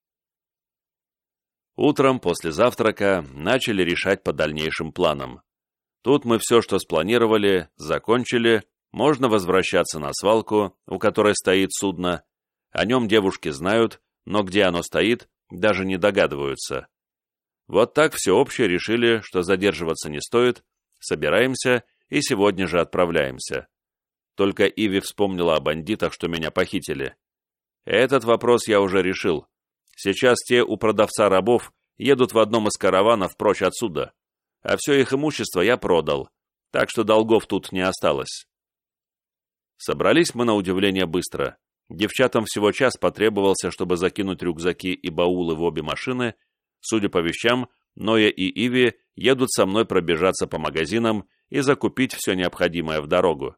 Утром после завтрака начали решать по дальнейшим планам. Тут мы все, что спланировали, закончили, можно возвращаться на свалку, у которой стоит судно. О нем девушки знают, но где оно стоит, даже не догадываются. Вот так всеобще решили, что задерживаться не стоит, собираемся и сегодня же отправляемся. Только Иви вспомнила о бандитах, что меня похитили. Этот вопрос я уже решил. Сейчас те у продавца рабов едут в одном из караванов прочь отсюда, а все их имущество я продал, так что долгов тут не осталось. Собрались мы на удивление быстро. Девчатам всего час потребовался, чтобы закинуть рюкзаки и баулы в обе машины. Судя по вещам, Ноя и Иви едут со мной пробежаться по магазинам и закупить все необходимое в дорогу.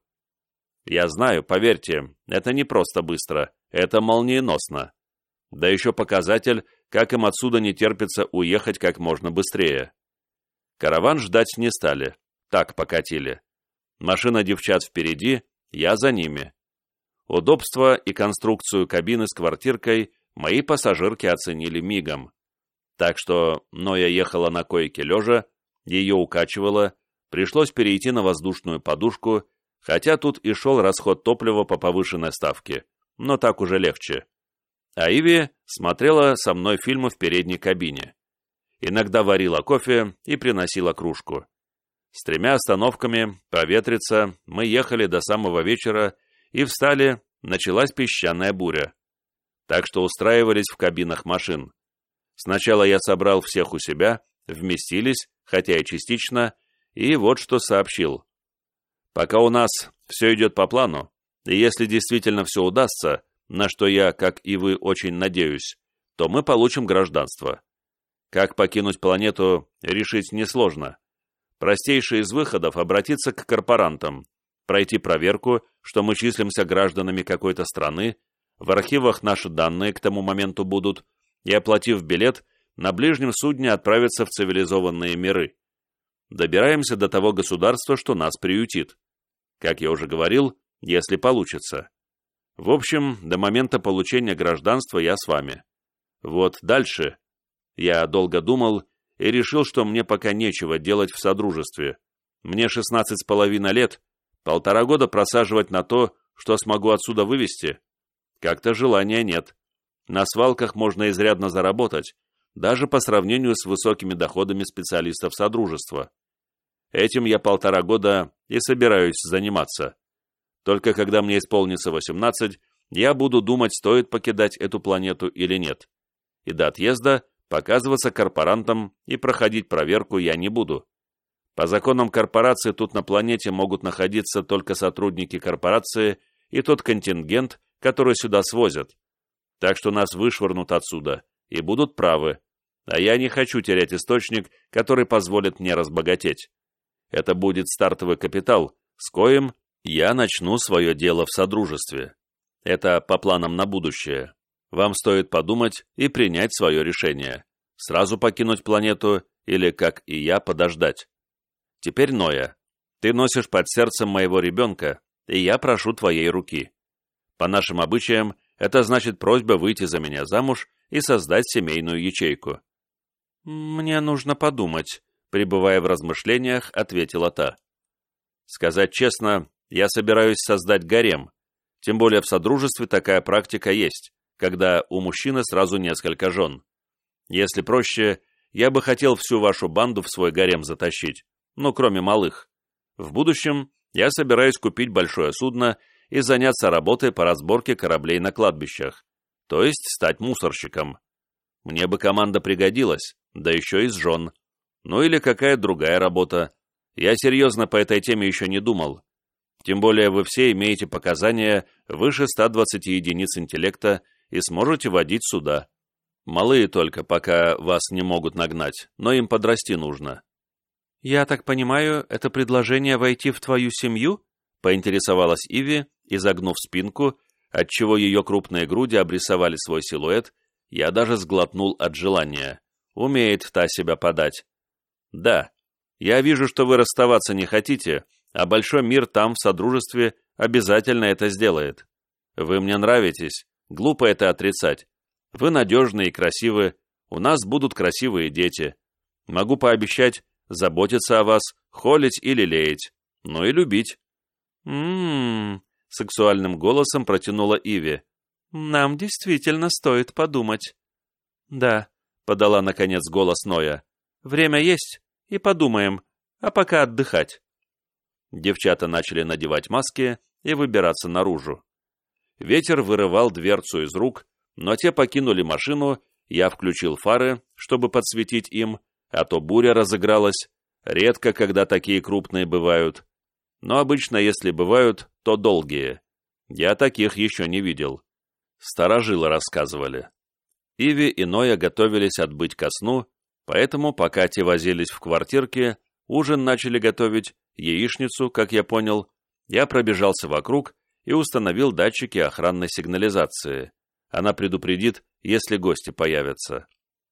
Я знаю, поверьте, это не просто быстро, это молниеносно. Да еще показатель, как им отсюда не терпится уехать как можно быстрее. Караван ждать не стали, так покатили. Машина девчат впереди, я за ними. Удобство и конструкцию кабины с квартиркой мои пассажирки оценили мигом. Так что Ноя ехала на койке лежа, ее укачивало, пришлось перейти на воздушную подушку, хотя тут и шел расход топлива по повышенной ставке, но так уже легче. А Иви смотрела со мной фильмы в передней кабине. Иногда варила кофе и приносила кружку. С тремя остановками, проветриться, мы ехали до самого вечера и встали, началась песчаная буря. Так что устраивались в кабинах машин. Сначала я собрал всех у себя, вместились, хотя и частично, и вот что сообщил. Пока у нас все идет по плану, и если действительно все удастся, на что я, как и вы, очень надеюсь, то мы получим гражданство. Как покинуть планету, решить несложно. Простейший из выходов — обратиться к корпорантам, пройти проверку, что мы числимся гражданами какой-то страны, в архивах наши данные к тому моменту будут, и, оплатив билет, на ближнем судне отправиться в цивилизованные миры. Добираемся до того государства, что нас приютит. Как я уже говорил, если получится. В общем, до момента получения гражданства я с вами. Вот дальше. Я долго думал и решил, что мне пока нечего делать в содружестве. Мне шестнадцать с половиной лет, полтора года просаживать на то, что смогу отсюда вывести. Как-то желания нет. На свалках можно изрядно заработать, даже по сравнению с высокими доходами специалистов содружества. Этим я полтора года и собираюсь заниматься. Только когда мне исполнится восемнадцать, я буду думать, стоит покидать эту планету или нет. И до отъезда показываться корпорантам и проходить проверку я не буду. По законам корпорации тут на планете могут находиться только сотрудники корпорации и тот контингент, который сюда свозят. Так что нас вышвырнут отсюда и будут правы. А я не хочу терять источник, который позволит мне разбогатеть. Это будет стартовый капитал, с коим я начну свое дело в содружестве. Это по планам на будущее. Вам стоит подумать и принять свое решение. Сразу покинуть планету или, как и я, подождать. Теперь, Ноя, ты носишь под сердцем моего ребенка, и я прошу твоей руки. По нашим обычаям, это значит просьба выйти за меня замуж и создать семейную ячейку. «Мне нужно подумать», — пребывая в размышлениях, ответила та. Сказать честно, я собираюсь создать гарем. Тем более в Содружестве такая практика есть, когда у мужчины сразу несколько жен. Если проще, я бы хотел всю вашу банду в свой гарем затащить, ну, кроме малых. В будущем я собираюсь купить большое судно и заняться работой по разборке кораблей на кладбищах, то есть стать мусорщиком. Мне бы команда пригодилась, да еще и с жен. Ну или какая другая работа. Я серьезно по этой теме еще не думал. Тем более вы все имеете показания выше ста двадцати единиц интеллекта и сможете водить суда. Малые только, пока вас не могут нагнать, но им подрасти нужно. «Я так понимаю, это предложение войти в твою семью?» — поинтересовалась Иви, изогнув спинку, отчего ее крупные груди обрисовали свой силуэт. Я даже сглотнул от желания. Умеет та себя подать. «Да, я вижу, что вы расставаться не хотите, а большой мир там, в Содружестве, обязательно это сделает. Вы мне нравитесь, глупо это отрицать. Вы надежны и красивы, у нас будут красивые дети. Могу пообещать заботиться о вас, холить и лелеять, ну и любить». «М-м-м», сексуальным голосом протянула Иви. «Нам действительно стоит подумать». «Да», — подала наконец голос Ноя. «Время есть, и подумаем, а пока отдыхать». Девчата начали надевать маски и выбираться наружу. Ветер вырывал дверцу из рук, но те покинули машину, я включил фары, чтобы подсветить им, а то буря разыгралась, редко когда такие крупные бывают. Но обычно, если бывают, то долгие. Я таких еще не видел. Старожилы рассказывали. Иви и Ноя готовились отбыть ко сну, поэтому, пока те возились в квартирке, ужин начали готовить, яичницу, как я понял, я пробежался вокруг и установил датчики охранной сигнализации. Она предупредит, если гости появятся.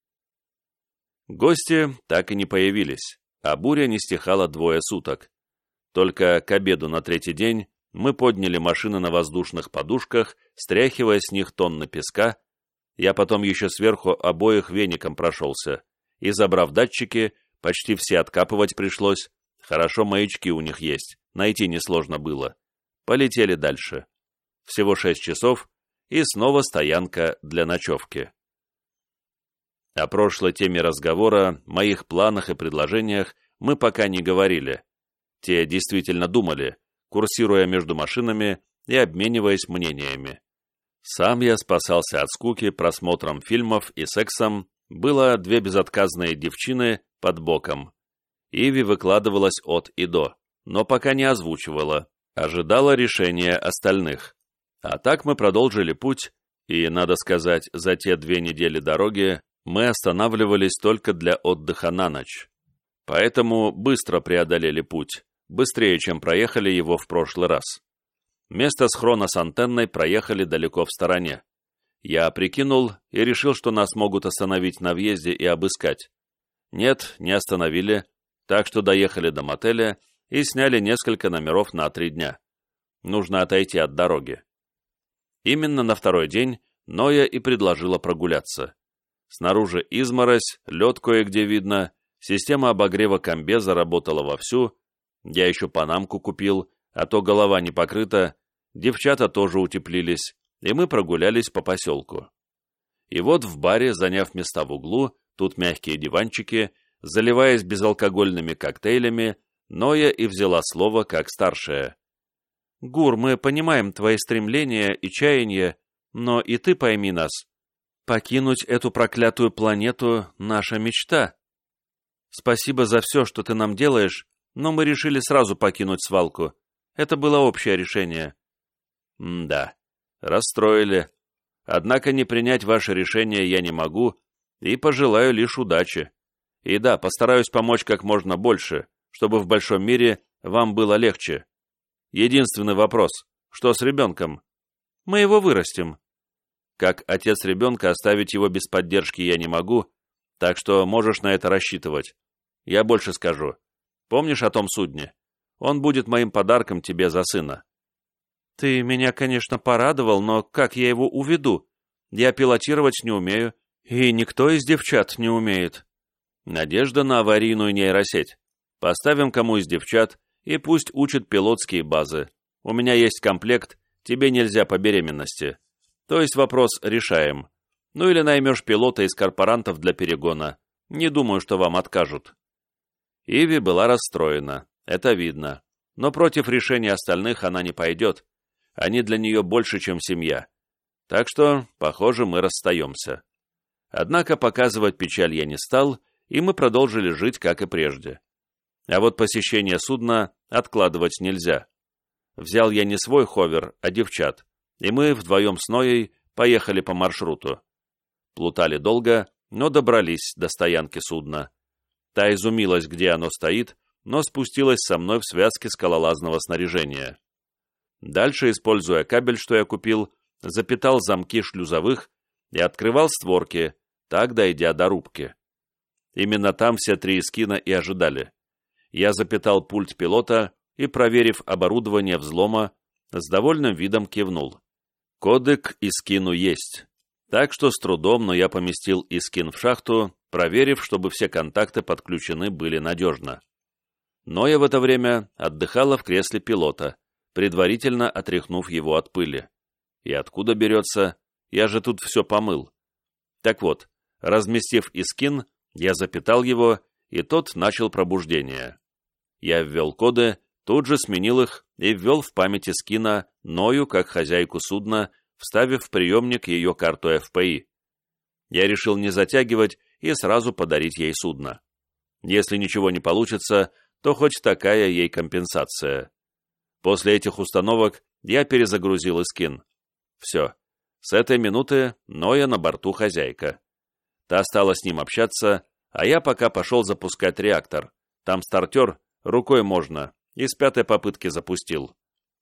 Гости так и не появились, а буря не стихала двое суток. Только к обеду на третий день мы подняли машины на воздушных подушках, стряхивая с них тонны песка. Я потом еще сверху обоих веником прошелся, и, забрав датчики, почти все откапывать пришлось. Хорошо, маячки у них есть, найти несложно было. Полетели дальше. Всего шесть часов, и снова стоянка для ночевки. О прошлой теме разговора, моих планах и предложениях мы пока не говорили. Те действительно думали, курсируя между машинами и обмениваясь мнениями. Сам я спасался от скуки просмотром фильмов и сексом, было две безотказные девчины под боком. Иви выкладывалась от и до, но пока не озвучивала, ожидала решения остальных. А так мы продолжили путь, и, надо сказать, за те две недели дороги мы останавливались только для отдыха на ночь. Поэтому быстро преодолели путь, быстрее, чем проехали его в прошлый раз. Место схрона с антенной проехали далеко в стороне. Я прикинул и решил, что нас могут остановить на въезде и обыскать. Нет, не остановили, так что доехали до мотеля и сняли несколько номеров на три дня. Нужно отойти от дороги. Именно на второй день Ноя и предложила прогуляться. Снаружи изморозь, лед кое-где видно, система обогрева комбеза работала вовсю, я еще панамку купил, а то голова не покрыта, девчата тоже утеплились, и мы прогулялись по поселку. И вот в баре, заняв места в углу, тут мягкие диванчики, заливаясь безалкогольными коктейлями, Ноя и взяла слово как старшая. «Гур, мы понимаем твои стремления и чаяния, но и ты пойми нас. Покинуть эту проклятую планету — наша мечта. Спасибо за все, что ты нам делаешь, но мы решили сразу покинуть свалку. Это было общее решение». «М-да, расстроили. Однако не принять ваше решение я не могу и пожелаю лишь удачи. И да, постараюсь помочь как можно больше, чтобы в большом мире вам было легче. Единственный вопрос, что с ребенком? Мы его вырастим. Как отец ребенка оставить его без поддержки я не могу, так что можешь на это рассчитывать. Я больше скажу. Помнишь о том судне? Он будет моим подарком тебе за сына». «Ты меня, конечно, порадовал, но как я его уведу? Я пилотировать не умею, и никто из девчат не умеет». «Надежда на аварийную нейросеть. Поставим кому из девчат, и пусть учат пилотские базы. У меня есть комплект, тебе нельзя по беременности. То есть вопрос решаем. Ну или наймешь пилота из корпорантов для перегона. Не думаю, что вам откажут». Иви была расстроена, это видно. Но против решения остальных она не пойдет. Они для нее больше, чем семья. Так что, похоже, мы расстаемся. Однако показывать печаль я не стал, и мы продолжили жить, как и прежде. А вот посещение судна откладывать нельзя. Взял я не свой ховер, а девчат, и мы вдвоем с Ноей поехали по маршруту. Плутали долго, но добрались до стоянки судна. Та изумилась, где оно стоит, но спустилась со мной в связке скалолазного снаряжения. Дальше, используя кабель, что я купил, запитал замки шлюзовых и открывал створки, так дойдя до рубки. Именно там все три эскина и ожидали. Я запитал пульт пилота и, проверив оборудование взлома, с довольным видом кивнул. Коды к эскину есть. Так что с трудом, но я поместил эскин в шахту, проверив, чтобы все контакты подключены были надежно. Ноя в это время отдыхала в кресле пилота, предварительно отряхнув его от пыли. И откуда берется? Я же тут все помыл. Так вот, разместив эскин, я запитал его, и тот начал пробуждение. Я ввел коды, тут же сменил их и ввел в память эскина Ною как хозяйку судна, вставив в приемник ее карту эф пэ и. Я решил не затягивать и сразу подарить ей судно. Если ничего не получится, то хоть такая ей компенсация. После этих установок я перезагрузил эскин. Все. С этой минуты Ноя на борту хозяйка. Та стала с ним общаться, а я пока пошел запускать реактор. Там стартер, рукой можно, и с пятой попытки запустил.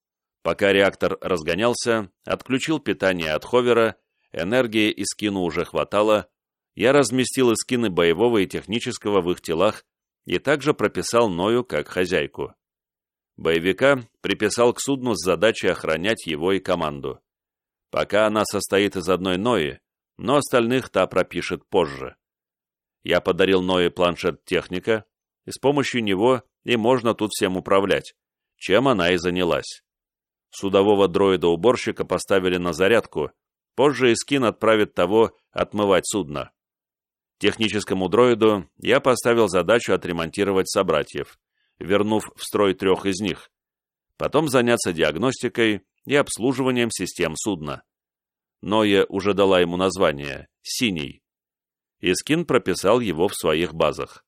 Пока реактор разгонялся, отключил питание от ховера, энергии эскину уже хватало, я разместил эскины боевого и технического в их телах и также прописал Ною как хозяйку. Боевика приписал к судну с задачей охранять его и команду. Пока она состоит из одной Нои, но остальных та пропишет позже. Я подарил Ное планшет техника, и с помощью него и можно тут всем управлять, чем она и занялась. Судового дроида-уборщика поставили на зарядку, позже эскин отправит того отмывать судно. Техническому дроиду я поставил задачу отремонтировать собратьев, вернув в строй трех из них, потом заняться диагностикой и обслуживанием систем судна. Ноя уже дала ему название «Синий». Искин прописал его в своих базах.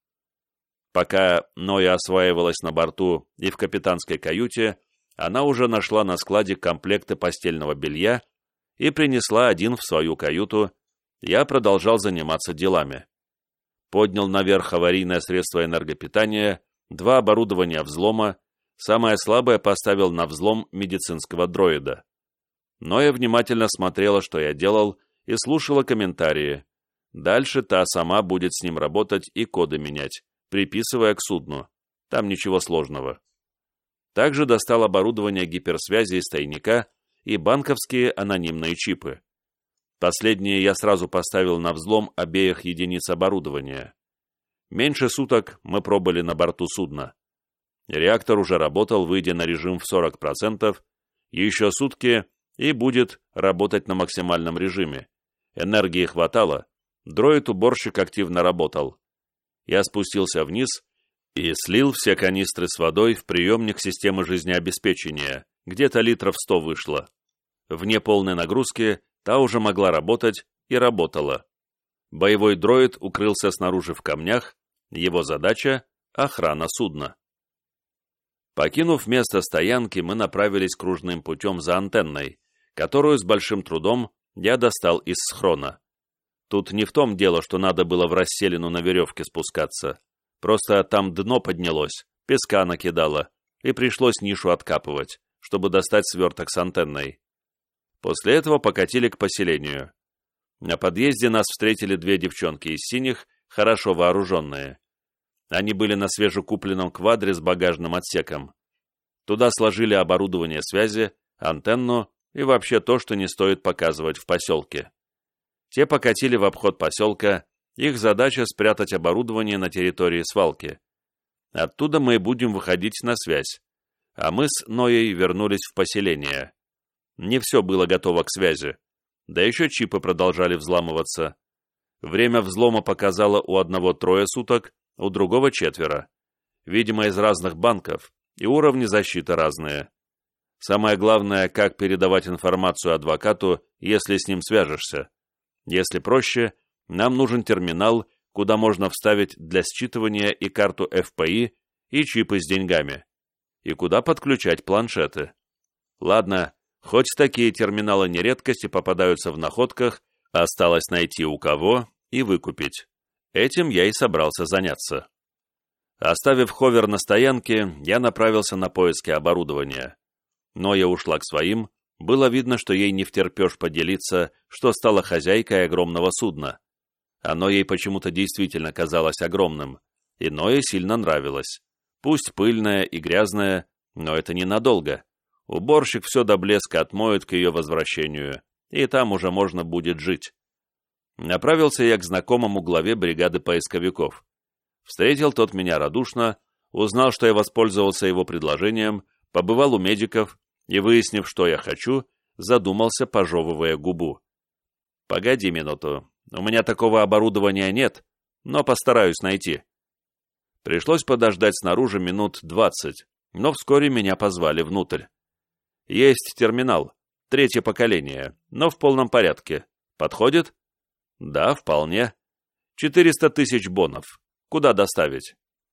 Пока Ноя осваивалась на борту и в капитанской каюте, она уже нашла на складе комплекты постельного белья и принесла один в свою каюту. Я продолжал заниматься делами. Поднял наверх аварийное средство энергопитания, два оборудования взлома, самое слабое поставил на взлом медицинского дроида. Ноя внимательно смотрела, что я делал, и слушала комментарии. Дальше та сама будет с ним работать и коды менять, приписывая к судну. Там ничего сложного. Также достал оборудование гиперсвязи из тайника и банковские анонимные чипы. Последние я сразу поставил на взлом обеих единиц оборудования. Меньше суток мы пробыли на борту судна. Реактор уже работал, выйдя на режим в сорок процентов, еще сутки и будет работать на максимальном режиме. Энергии хватало, дроид-уборщик активно работал. Я спустился вниз и слил все канистры с водой в приемник системы жизнеобеспечения, где-то литров сто вышло. Вне полной нагрузки та уже могла работать и работала. Боевой дроид укрылся снаружи в камнях, его задача — охрана судна. Покинув место стоянки, мы направились кружным путем за антенной, которую с большим трудом я достал из схрона. Тут не в том дело, что надо было в расселину на веревке спускаться. Просто там дно поднялось, песка накидало, и пришлось нишу откапывать, чтобы достать сверток с антенной. После этого покатили к поселению. На подъезде нас встретили две девчонки из синих, хорошо вооруженные. Они были на свежекупленном квадре с багажным отсеком. Туда сложили оборудование связи, антенну и вообще то, что не стоит показывать в поселке. Те покатили в обход поселка, их задача спрятать оборудование на территории свалки. Оттуда мы и будем выходить на связь. а мы с Ноей вернулись в поселение. Не все было готово к связи, да еще чипы продолжали взламываться. Время взлома показало у одного трое суток, у другого четверо. Видимо, из разных банков, и уровни защиты разные. Самое главное, как передавать информацию адвокату, если с ним свяжешься. Если проще, нам нужен терминал, куда можно вставить для считывания и карту эф пэ и, и чипы с деньгами. И куда подключать планшеты. Ладно, хоть такие терминалы не редкость и попадаются в находках, осталось найти у кого и выкупить. Этим я и собрался заняться. Оставив ховер на стоянке, я направился на поиски оборудования. Ноя ушла к своим, было видно, что ей не втерпешь поделиться, что стала хозяйкой огромного судна. Оно ей почему-то действительно казалось огромным, и Ное сильно нравилось. Пусть пыльное и грязное, но это ненадолго. Уборщик все до блеска отмоет к ее возвращению, и там уже можно будет жить. Направился я к знакомому главе бригады поисковиков. Встретил тот меня радушно, узнал, что я воспользовался его предложением, побывал у медиков и, выяснив, что я хочу, задумался, пожевывая губу. «Погоди минуту, у меня такого оборудования нет, но постараюсь найти». Пришлось подождать снаружи минут двадцать, но вскоре меня позвали внутрь. «Есть терминал, третье поколение, но в полном порядке. Подходит?» «Да, вполне. Четыреста тысяч бонов. Куда доставить?»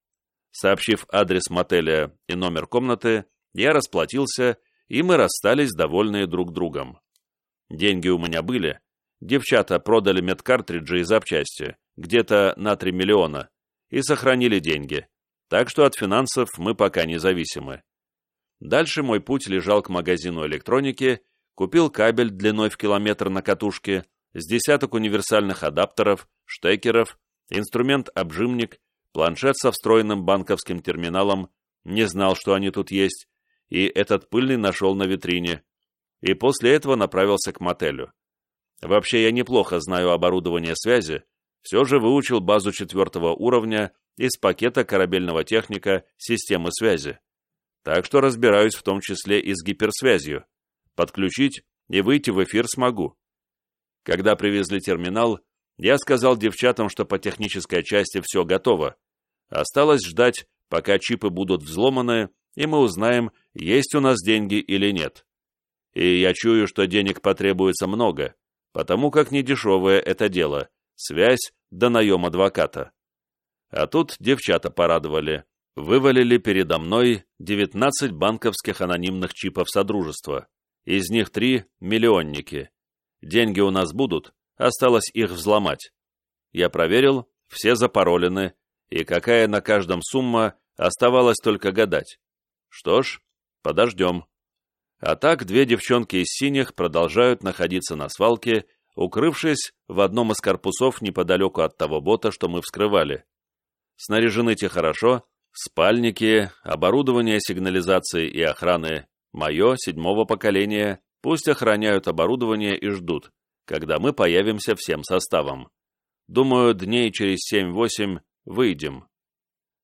Сообщив адрес мотеля и номер комнаты, я расплатился, и мы расстались, довольные друг другом. Деньги у меня были. Девчата продали медкартриджи и запчасти, где-то на три миллиона, и сохранили деньги, так что от финансов мы пока не зависимы. Дальше мой путь лежал к магазину электроники, купил кабель длиной в километр на катушке, с десяток универсальных адаптеров, штекеров, инструмент-обжимник, планшет со встроенным банковским терминалом, не знал, что они тут есть, и этот пыльный нашел на витрине, и после этого направился к мотелю. Вообще я неплохо знаю оборудование связи, все же выучил базу четвертого уровня из пакета корабельного техника системы связи. Так что разбираюсь в том числе и с гиперсвязью. Подключить и выйти в эфир смогу. Когда привезли терминал, я сказал девчатам, что по технической части все готово. Осталось ждать, пока чипы будут взломаны, и мы узнаем, есть у нас деньги или нет. И я чую, что денег потребуется много, потому как недешевое это дело — связь да наем адвоката. А тут девчата порадовали. Вывалили передо мной девятнадцать банковских анонимных чипов Содружества. Из них три — миллионники. Деньги у нас будут, осталось их взломать. Я проверил, все запаролены, и какая на каждом сумма, оставалось только гадать. Что ж, подождем. А так две девчонки из синих продолжают находиться на свалке, укрывшись в одном из корпусов неподалеку от того бота, что мы вскрывали. Снаряжены те хорошо, спальники, оборудование сигнализации и охраны мое, седьмого поколения, пусть охраняют оборудование и ждут, когда мы появимся всем составом. Думаю, дней через семь-восемь выйдем.